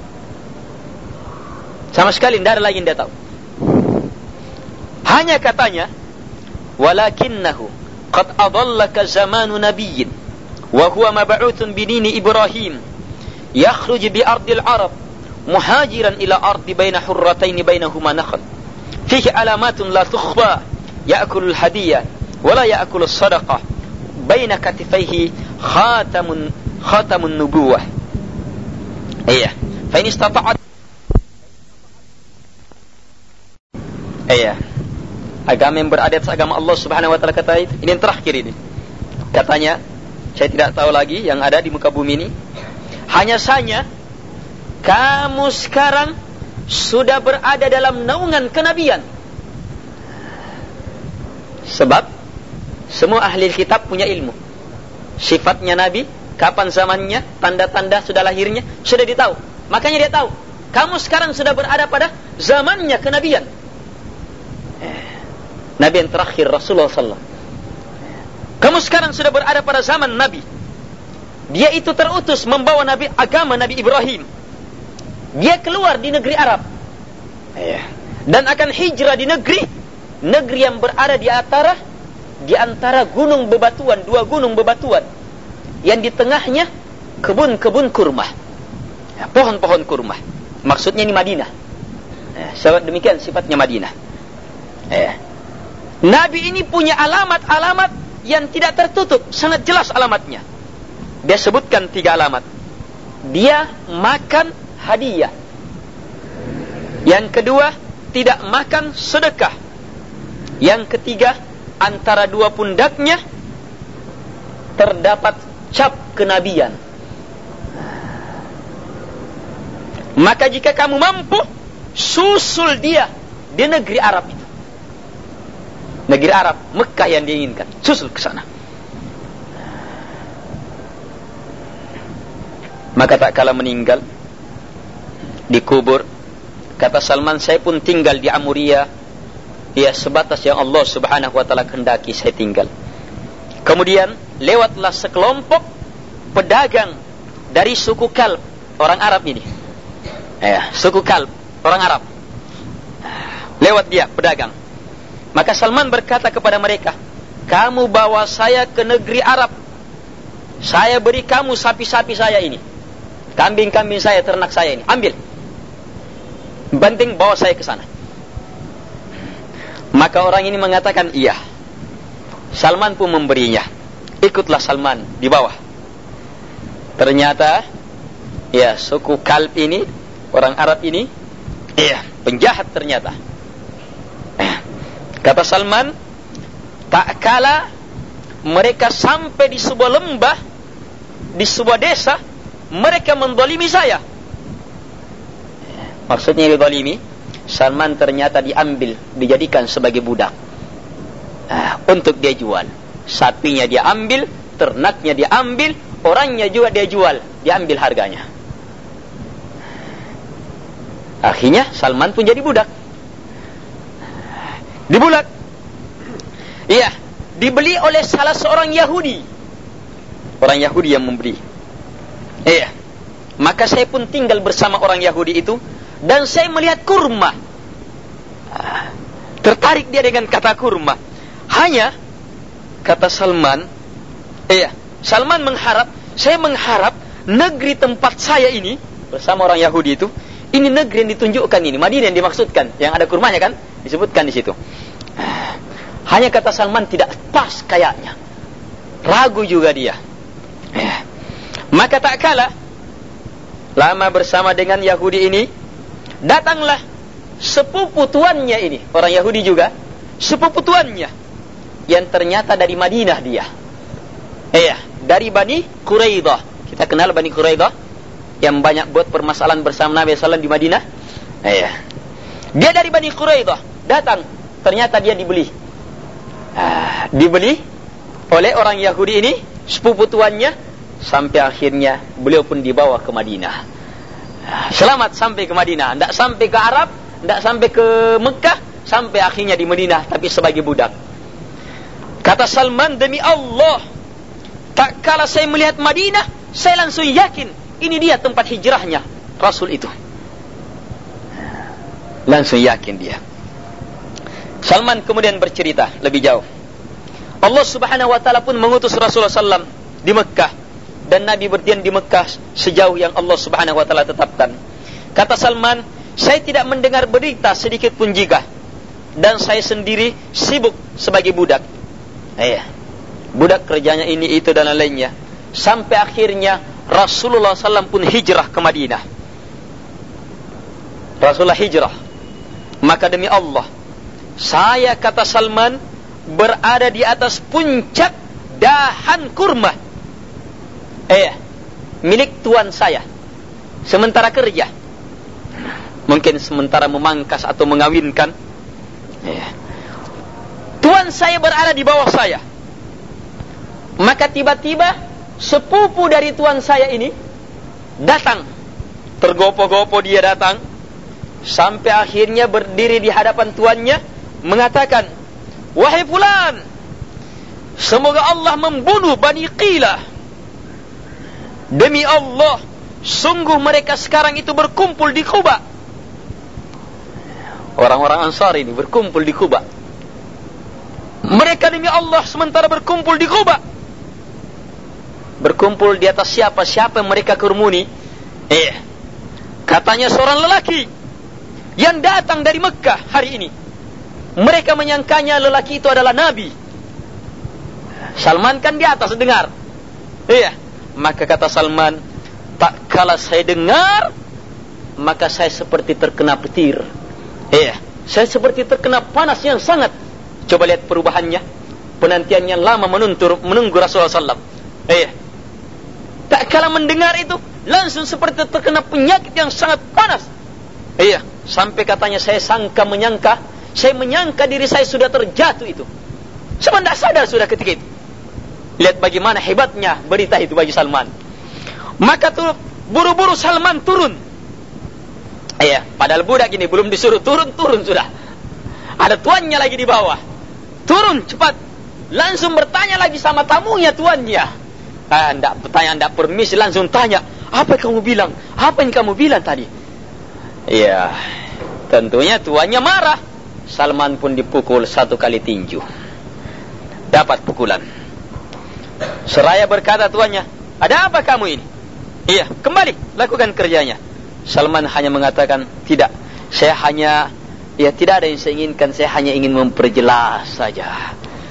Sama sekali tidak ada lagi yang dia tahu. Hanya katanya, walakinnahu qad adallaka zamanu nabiyyin wa huwa mab'utsun bidini Ibrahim yakhruj bi ardil Arab muhajiran ila ardi baina hurratain bainahuma nakhl fihi alamatun la tukhfa ya'kulul hadiyah wa la ya'kulus sadaqah baina katifaihi khatamun khatamun nubuwah. Iya, fa in istata'at. Iya, agama yang berada atas agama Allah Subhanahu wa taala, kata itu. Ini yang terakhir ini. Katanya, saya tidak tahu lagi yang ada di muka bumi ini. Hanya saja kamu sekarang sudah berada dalam naungan kenabian. Sebab semua ahli kitab punya ilmu. Sifatnya Nabi, kapan zamannya, tanda-tanda sudah lahirnya, sudah ditahu. Makanya dia tahu, kamu sekarang sudah berada pada zamannya kenabian. Nabi yang terakhir, Rasulullah sallallahu alaihi wasallam. Kamu sekarang sudah berada pada zaman Nabi. Dia itu terutus membawa Nabi, agama Nabi Ibrahim. Dia keluar di negeri Arab, dan akan hijrah di negeri negeri yang berada di antara di antara gunung bebatuan, dua gunung bebatuan, yang di tengahnya kebun-kebun kurma, pohon-pohon kurma. Maksudnya ini Madinah. Sebab demikian sifatnya Madinah. Nabi ini punya alamat-alamat yang tidak tertutup, sangat jelas alamatnya. Dia sebutkan tiga alamat. Dia makan hadiah. Yang kedua, tidak makan sedekah. Yang ketiga, antara dua pundaknya terdapat cap kenabian. Maka jika kamu mampu, susul dia di negeri Arab itu. Negeri Arab, Mekah yang diinginkan, susul ke sana. Maka tak kala meninggal, dikubur, kata Salman, saya pun tinggal di Amuriyah, ya sebatas yang Allah Subhanahu wa taala kehendaki saya tinggal. Kemudian lewatlah sekelompok pedagang dari suku Kalb, orang Arab ini. Ya, suku Kalb, orang Arab. Lewat dia pedagang. Maka Salman berkata kepada mereka, kamu bawa saya ke negeri Arab. Saya beri kamu sapi-sapi saya ini, kambing-kambing saya, ternak saya ini, ambil. Penting bawa saya ke sana. Maka orang ini mengatakan iya. Salman pun memberinya. Ikutlah Salman di bawah. Ternyata ya suku Kalb ini, orang Arab ini, iya, penjahat ternyata. Kata Salman, tak kala mereka sampai di sebuah lembah, di sebuah desa, mereka mendolimi saya. Maksudnya didolimi, Salman ternyata diambil, dijadikan sebagai budak, nah, untuk dia jual. Sapinya dia ambil, ternaknya dia ambil, orangnya juga dia jual, diambil harganya. Akhirnya Salman pun jadi budak. Dibulak, iya, dibeli oleh salah seorang Yahudi. Orang Yahudi yang membeli. Iya, Maka saya pun tinggal bersama orang Yahudi itu, dan saya melihat kurma. Tertarik dia dengan kata kurma. Hanya, kata Salman, iya, Salman mengharap, saya mengharap negeri tempat saya ini, bersama orang Yahudi itu, ini negeri yang ditunjukkan ini, Madinah yang dimaksudkan, yang ada kurmanya kan, disebutkan di situ. Hanya kata Salman tidak pas kayaknya, ragu juga dia. Maka tak kala lama bersama dengan Yahudi ini, datanglah sepupu tuannya ini, orang Yahudi juga, sepupu tuannya, yang ternyata dari Madinah dia. Iya, dari Bani Quraidah. Kita kenal Bani Quraidah, yang banyak buat permasalahan bersama Nabi sallallahu alaihi wasallam di Madinah. Iya. Dia dari Bani Quraidah, datang, ternyata dia dibeli. Ah, dibeli oleh orang Yahudi ini, sepupu tuannya, sampai akhirnya beliau pun dibawa ke Madinah. Ah, selamat sampai ke Madinah, tidak sampai ke Arab, tidak sampai ke Mekah, sampai akhirnya di Madinah, tapi sebagai budak. Kata Salman, demi Allah, tak kala saya melihat Madinah, saya langsung yakin ini dia tempat hijrahnya Rasul itu. Langsung yakin dia. Salman kemudian bercerita lebih jauh. Allah Subhanahu wa taala pun mengutus Rasulullah sallallahu alaihi wasallam di Mekah, dan Nabi berdiam di Mekah sejauh yang Allah Subhanahu wa taala tetapkan. Kata Salman, saya tidak mendengar berita sedikit pun juga, dan saya sendiri sibuk sebagai budak. Eh, budak kerjanya ini itu dan lainnya. Sampai akhirnya Rasulullah sallallahu alaihi wasallam pun hijrah ke Madinah. Rasulullah hijrah. Maka demi Allah, saya, kata Salman, berada di atas puncak dahan kurma, eh, milik tuan saya, sementara kerja, mungkin sementara memangkas atau mengawinkan. eh. Tuan saya berada di bawah saya. Maka tiba-tiba sepupu dari tuan saya ini datang, tergopo-gopo dia datang, sampai akhirnya berdiri di hadapan tuannya, mengatakan, wahai fulan, semoga Allah membunuh Bani Qilah. Demi Allah, sungguh mereka sekarang itu berkumpul di Quba. Orang-orang Ansar ini berkumpul di Quba. Mereka demi Allah sementara berkumpul di Quba, berkumpul di atas siapa? Siapa yang mereka kerumuni? Eh, katanya seorang lelaki yang datang dari Mekah hari ini. Mereka menyangkanya lelaki itu adalah Nabi. Salman kan di atas dengar. Iya. Maka kata Salman, tak kala saya dengar, maka saya seperti terkena petir. Iya. Saya seperti terkena panas yang sangat. Coba lihat perubahannya. Penantian yang lama menuntur, menunggu Rasulullah sallallahu alaihi wasallam. Iya. Tak kala mendengar itu, langsung seperti terkena penyakit yang sangat panas. Iya. Sampai katanya saya sangka menyangka, saya menyangka diri saya sudah terjatuh itu. Saya tidak sadar sudah ketika itu. Lihat bagaimana hebatnya berita itu bagi Salman. Maka tuh buru-buru Salman turun. Iya, padahal budak ini belum disuruh turun, turun sudah. Ada tuannya lagi di bawah. Turun cepat. Langsung bertanya lagi sama tamunya tuannya. Ah, enggak bertanya, enggak permisi, langsung tanya, apa yang kamu bilang? Apa yang kamu bilang tadi? Iya, tentunya tuannya marah. Salman pun dipukul satu kali tinju. Dapat pukulan. Seraya berkata tuannya, ada apa kamu ini? Iya, kembali, lakukan kerjanya. Salman hanya mengatakan, tidak, saya hanya, ya tidak ada yang saya inginkan, saya hanya ingin memperjelas saja.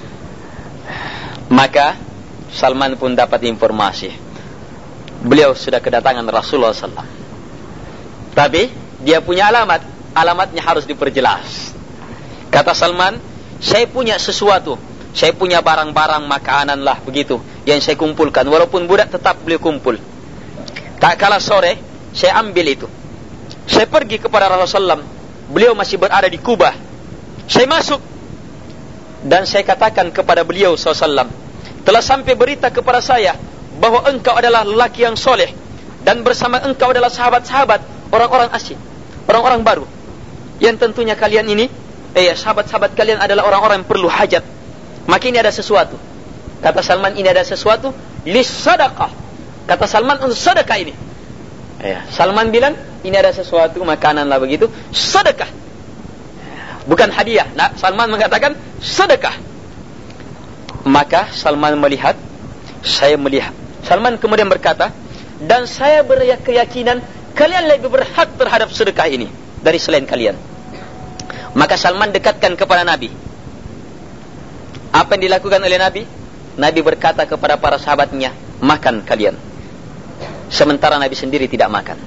Maka Salman pun dapat informasi, beliau sudah kedatangan Rasulullah sallallahu alaihi wasallam. Tapi dia punya alamat, alamatnya harus diperjelas. Kata Salman, saya punya sesuatu, saya punya barang-barang makanan lah begitu yang saya kumpulkan. Walaupun budak tetap beliau kumpul. Tak kala sore, saya ambil itu. Saya pergi kepada Rasulullah sallallahu alaihi wasallam. Beliau masih berada di Kubah. Saya masuk dan saya katakan kepada beliau sallallahu alaihi wasallam, telah sampai berita kepada saya bahwa engkau adalah lelaki yang soleh, dan bersama engkau adalah sahabat-sahabat, orang-orang asing, orang-orang baru, yang tentunya kalian ini, eh sahabat-sahabat kalian adalah orang-orang yang perlu hajat. Maka ini ada sesuatu. Kata Salman, ini ada sesuatu lis sadaqah. Kata Salman, untuk sedekah ini. Ya. Salman bilang, ini ada sesuatu, makanan lah begitu, sedekah. Bukan hadiah. Nah, Salman mengatakan, sedekah. Maka Salman melihat, saya melihat. Salman kemudian berkata, dan saya berkeyakinan, kalian lebih berhak terhadap sedekah ini, dari selain kalian. Maka Salman dekatkan kepada Nabi. Apa yang dilakukan oleh Nabi? Nabi berkata kepada para sahabatnya, makan kalian. Sementara Nabi sendiri tidak makan.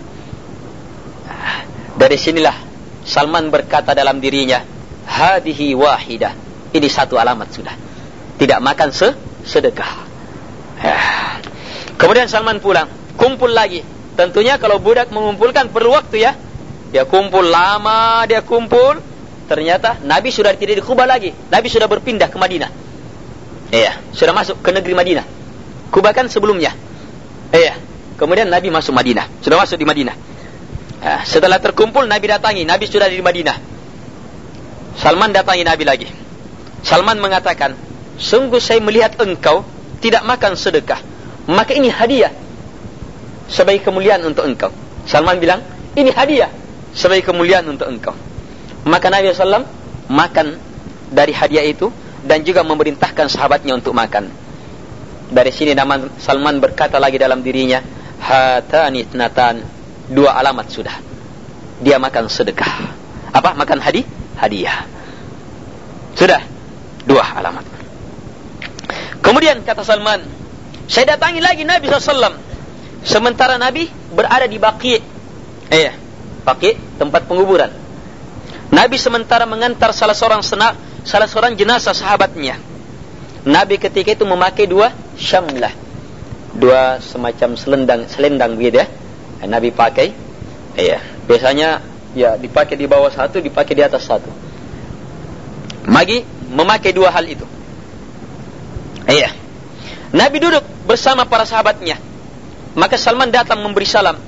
Dari sinilah Salman berkata dalam dirinya, hadihi wahidah, ini satu alamat sudah, tidak makan se sedekah. Kemudian Salman pulang, kumpul lagi. Tentunya kalau budak mengumpulkan perlu waktu ya. Dia kumpul lama, dia kumpul. Ternyata Nabi sudah tidak di Kuba lagi. Nabi sudah berpindah ke Madinah. Iya, sudah masuk ke negeri Madinah. Kuba kan sebelumnya. Iya. Kemudian Nabi masuk Madinah. Sudah masuk di Madinah. Nah, setelah terkumpul Nabi datangi. Nabi sudah di Madinah. Salman datangi Nabi lagi. Salman mengatakan, sungguh saya melihat engkau tidak makan sedekah, maka ini hadiah sebagai kemuliaan untuk engkau. Salman bilang, ini hadiah sebagai kemuliaan untuk engkau. Maka Nabi shallallahu alaihi wasallam makan dari hadiah itu dan juga memerintahkan sahabatnya untuk makan. Dari sini nama Salman berkata lagi dalam dirinya, hatani tnatan, dua alamat sudah. Dia makan sedekah. Apa? Makan hadi? Hadiah. Sudah. Dua alamat. Kemudian kata Salman, saya datangi lagi Nabi shallallahu alaihi wasallam. Sementara Nabi berada di Baqi'. Eh, Baqi', tempat penguburan. Nabi sementara mengantar salah seorang sena, salah seorang jenazah sahabatnya. Nabi ketika itu memakai dua syamlah, dua semacam selendang, selendang begitu ya. Nabi pakai, iya. Biasanya ya dipakai di bawah satu, dipakai di atas satu. Magi memakai dua hal itu. Iya. Nabi duduk bersama para sahabatnya. Maka Salman datang memberi salam.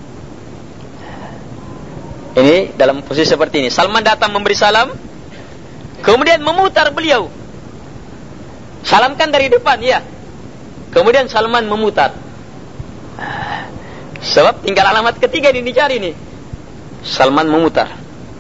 Ini dalam posisi seperti ini. Salman datang memberi salam, kemudian memutar beliau. Salam kan dari depan, ya. Kemudian Salman memutar. Sebab tinggal alamat ketiga ini dicari nih. Salman memutar.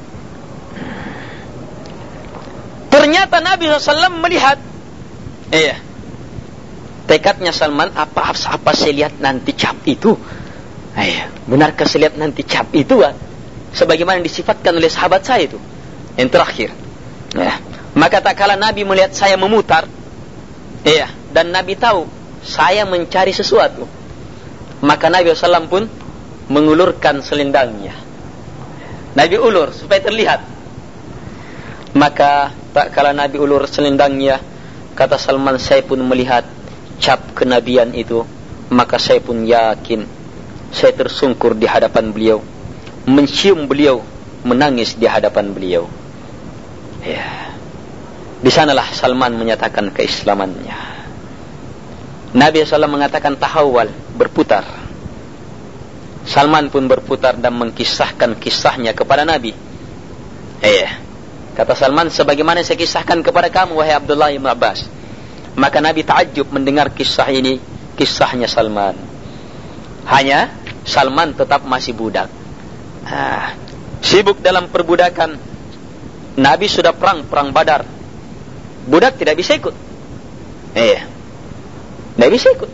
Ternyata Nabi shallallahu alaihi wasallam melihat. Iya. Tekadnya Salman, apa apa saya lihat nanti cap itu? Iya. Benarkah saya lihat nanti cap itu? Ah? Sebagaimana disifatkan oleh sahabat saya itu. Yang terakhir. Ya. Maka tak kala Nabi melihat saya memutar. Iya. Dan Nabi tahu saya mencari sesuatu. Maka Nabi shallallahu alaihi wasallam pun mengulurkan selendangnya. Nabi ulur supaya terlihat. Maka tak kala Nabi ulur selendangnya, kata Salman, saya pun melihat cap kenabian itu. Maka saya pun yakin, saya tersungkur di hadapan beliau, mencium beliau, menangis di hadapan beliau. Ya. Di sanalah Salman menyatakan keislamannya. Nabi shallallahu alaihi wasallam mengatakan tahawal, berputar. Salman pun berputar dan mengkisahkan kisahnya kepada Nabi. Eh, kata Salman, sebagaimana saya kisahkan kepada kamu, wahai Abdullah bin Abbas. Maka Nabi takjub mendengar kisah ini, kisahnya Salman. Hanya Salman tetap masih budak. Ah, sibuk dalam perbudakan. Nabi sudah perang, perang Badar. Budak tidak bisa ikut. Eh, tidak bisa ikut.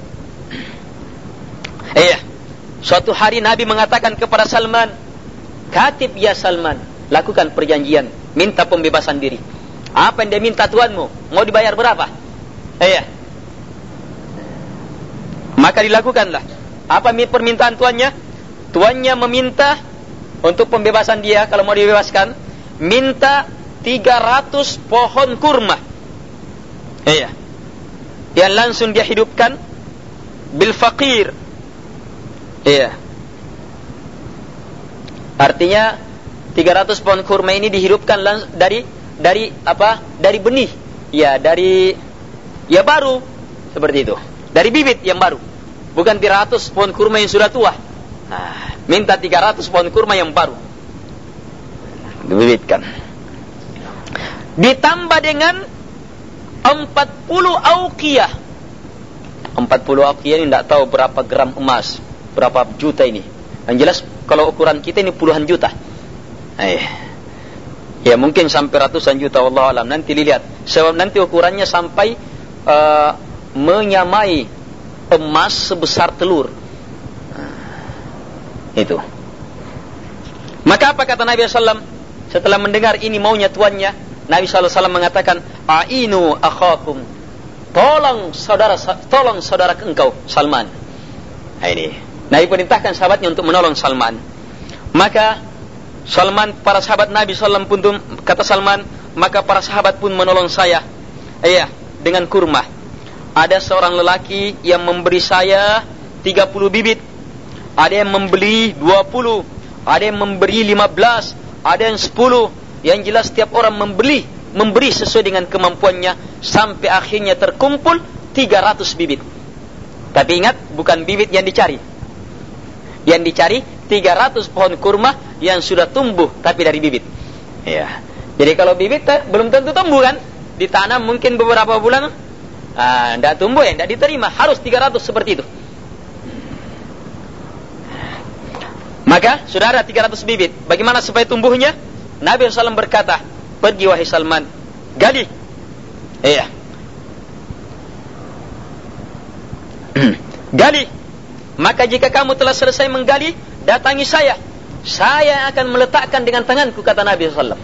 Eh, suatu hari Nabi mengatakan kepada Salman, katib ya Salman, lakukan perjanjian, minta pembebasan diri. Apa yang dia minta tuanmu? Mau dibayar berapa? Eh, maka dilakukanlah. Apa permintaan tuannya? Tuannya meminta untuk pembebasan dia, kalau mau dibebaskan, minta tiga ratus pohon kurma. Iya. Yang langsung dia hidupkan bil faqir. Iya. Artinya tiga ratus pohon kurma ini dihidupkan langsung dari dari apa? Dari benih. Ya, dari ya baru seperti itu. Dari bibit yang baru. Bukan tiga ratus pohon kurma yang sudah tua. Nah, minta tiga ratus pohon kurma yang baru. Dibibitkan. Ditambah dengan empat puluh auqiyah. empat puluh auqiyah ini tidak tahu berapa gram emas, berapa juta ini. Yang jelas kalau ukuran kita ini puluhan juta. Eh, ya mungkin sampai ratusan juta, wallahu alam. Nanti dilihat. Sebab nanti ukurannya sampai uh, menyamai emas sebesar telur. Itu. Maka apa kata Nabi sallallahu alaihi wasallam setelah mendengar ini maunya tuannya? Nabi sallallahu alaihi wasallam mengatakan, "Ainu akhakum." Tolong saudara tolong saudara engkau Salman. Nah, ini. Nabi perintahkan sahabatnya untuk menolong Salman. Maka Salman, para sahabat Nabi sallallahu alaihi wasallam pun, kata Salman, maka para sahabat pun menolong saya. Iya, dengan kurma. Ada seorang lelaki yang memberi saya tiga puluh bibit. Ada yang membeli dua puluh. Ada yang memberi lima belas. Ada yang sepuluh. Yang jelas setiap orang membeli, memberi sesuai dengan kemampuannya. Sampai akhirnya terkumpul tiga ratus bibit. Tapi ingat, bukan bibit yang dicari. Yang dicari tiga ratus pohon kurma yang sudah tumbuh tapi dari bibit. Ya. Jadi kalau bibit eh, belum tentu tumbuh kan? Ditanam mungkin beberapa bulan, ah, tidak tumbuh ya, tidak diterima. Harus tiga ratus seperti itu. Maka sudah ada tiga ratus bibit. Bagaimana supaya tumbuhnya? Nabi sallallahu alaihi wasallam berkata, pergi wahai Salman, gali. Iya. Gali. Maka jika kamu telah selesai menggali, datangi saya. Saya akan meletakkan dengan tanganku, kata Nabi sallallahu alaihi wasallam.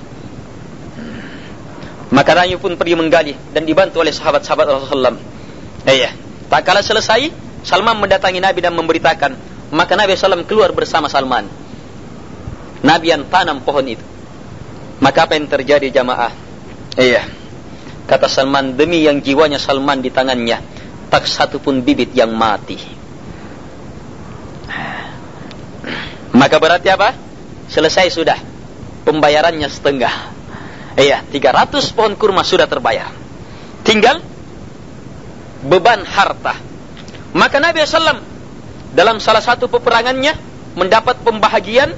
Maka Nabi pun pergi menggali dan dibantu oleh sahabat-sahabat Rasulullah sallallahu alaihi wasallam. Iya. Tak kala selesai, Salman mendatangi Nabi dan memberitakan. Maka Nabi sallallahu alaihi wasallam keluar bersama Salman. Nabi yang tanam pohon itu. Maka apa yang terjadi jamaah? Iya. Kata Salman, demi yang jiwanya Salman di tangannya, tak satu pun bibit yang mati. Maka berarti apa? Selesai sudah. Pembayarannya setengah. Iya, tiga ratus pohon kurma sudah terbayar. Tinggal beban harta. Maka Nabi sallallahu alaihi wasallam dalam salah satu peperangannya mendapat pembahagian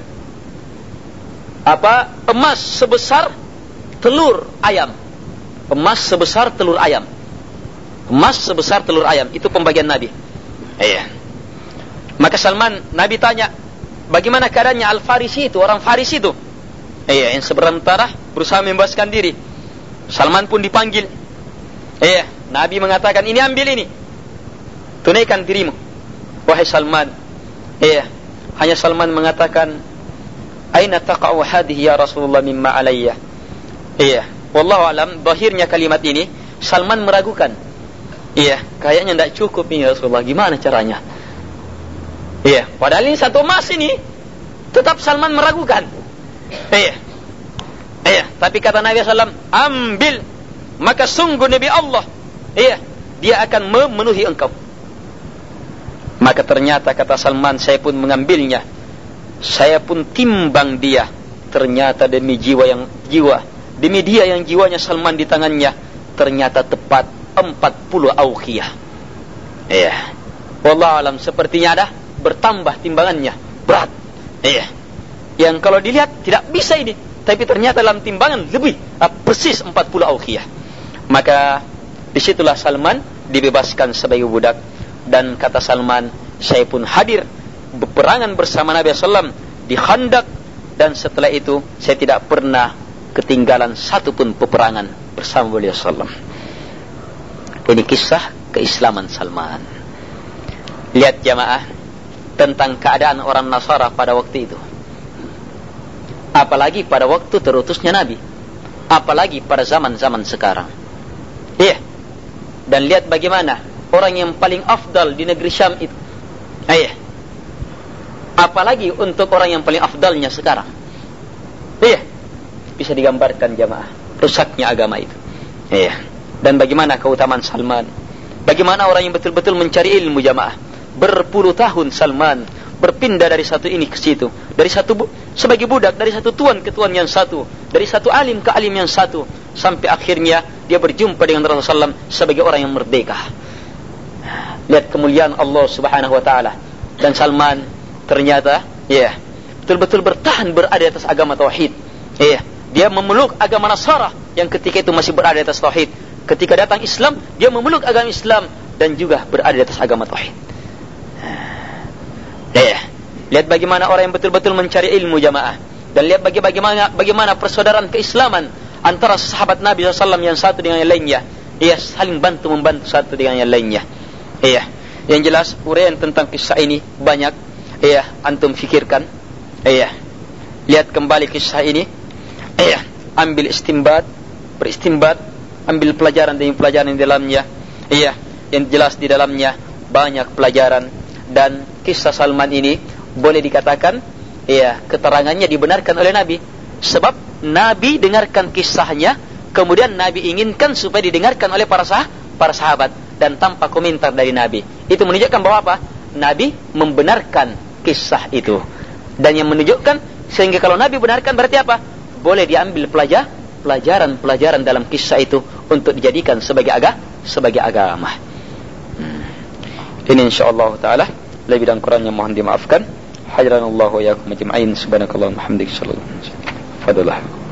apa? Emas sebesar telur ayam. Emas sebesar telur ayam. Emas sebesar telur ayam. Itu pembagian Nabi. Iya. Maka Salman, Nabi tanya, bagaimana keadaannya Al-Farisi itu, orang Farisi itu? Iya, yang sebentar berusaha membebaskan diri. Salman pun dipanggil. Iya, Nabi mengatakan, ini ambil ini. Tunaikan dirimu. Wahai Salman. Iya, hanya Salman mengatakan, aina taqa'u hadhihi ya Rasulullah mimma alayya. Iya, wallahu alam, zahirnya kalimat ini Salman meragukan. Iya, kayaknya tidak cukup ini Rasulullah, gimana caranya? Iya, padahal ini satu emas ini, tetap Salman meragukan. Iya, iya. Tapi kata Nabi sallallahu alaihi wasallam, ambil, maka sungguh Nabi Allah, iya, dia akan memenuhi engkau. Maka ternyata kata Salman, saya pun mengambilnya, saya pun timbang dia. Ternyata demi jiwa yang jiwa, demi dia yang jiwanya Salman di tangannya, ternyata tepat empat puluh auqiyah. Iya, wallahu alam, sepertinya ada bertambah timbangannya, berat. Iya. Yang kalau dilihat tidak bisa ini, tapi ternyata dalam timbangan lebih uh, persis empat puluh auqiyah. Maka disitulah Salman dibebaskan sebagai budak. Dan kata Salman, saya pun hadir berperangan bersama Nabi sallallahu alaihi wasallam di Khandaq, dan setelah itu saya tidak pernah ketinggalan satu pun peperangan bersama beliau sallallahu alaihi wasallam. Ini kisah keislaman Salman. Lihat jamaah tentang keadaan orang Nasara pada waktu itu. Apalagi pada waktu terutusnya Nabi. Apalagi pada zaman-zaman sekarang. Iya. Dan lihat bagaimana orang yang paling afdal di negeri Syam itu. Iya. Apalagi untuk orang yang paling afdalnya sekarang. Iya. Bisa digambarkan jamaah rusaknya agama itu. Iya. Dan bagaimana keutamaan Salman. Bagaimana orang yang betul-betul mencari ilmu jamaah. Berpuluh tahun Salman berpindah dari satu ini ke situ, dari satu bu- sebagai budak, dari satu tuan ke tuan yang satu, dari satu alim ke alim yang satu, sampai akhirnya dia berjumpa dengan Rasulullah sallallahu alaihi wasallam sebagai orang yang merdeka. Lihat kemuliaan Allah Subhanahu wa taala. Dan Salman ternyata ya, yeah, betul-betul bertahan berada di atas agama tauhid. Ya, yeah, dia memeluk agama Nasara yang ketika itu masih berada di atas tauhid. Ketika datang Islam, dia memeluk agama Islam dan juga berada di atas agama tauhid. Ya, Lihat bagaimana orang yang betul-betul mencari ilmu jamaah. Dan lihat bagi bagaimana bagaimana persaudaraan keislaman antara sahabat Nabi shallallahu alaihi wasallam yang satu dengan yang lainnya. Ia saling bantu membantu satu dengan yang lainnya. Iya. Yang jelas uraian tentang kisah ini banyak. Iya, antum fikirkan. Iya. Lihat kembali kisah ini. Iya, ambil istimbat, beristimbat, ambil pelajaran demi pelajaran di dalamnya. Iya, yang jelas di dalamnya banyak pelajaran. Dan kisah Salman ini boleh dikatakan, iya, keterangannya dibenarkan oleh Nabi. Sebab Nabi dengarkan kisahnya, kemudian Nabi inginkan supaya didengarkan oleh para sah, para sahabat, dan tanpa komentar dari Nabi. Itu menunjukkan bahwa apa? Nabi membenarkan kisah itu. Dan yang menunjukkan sehingga kalau Nabi benarkan berarti apa? Boleh diambil pelajar, pelajaran-pelajaran dalam kisah itu untuk dijadikan sebagai aga, sebagai agama. Hmm. Ini insyaallah taala lebih dan kurangnya mohon dimaafkan. Hadiranallahu wa iyyakum ajma'in. Subhanakallahumma hamdika sallallahu alaihi wasallam. Fadillah.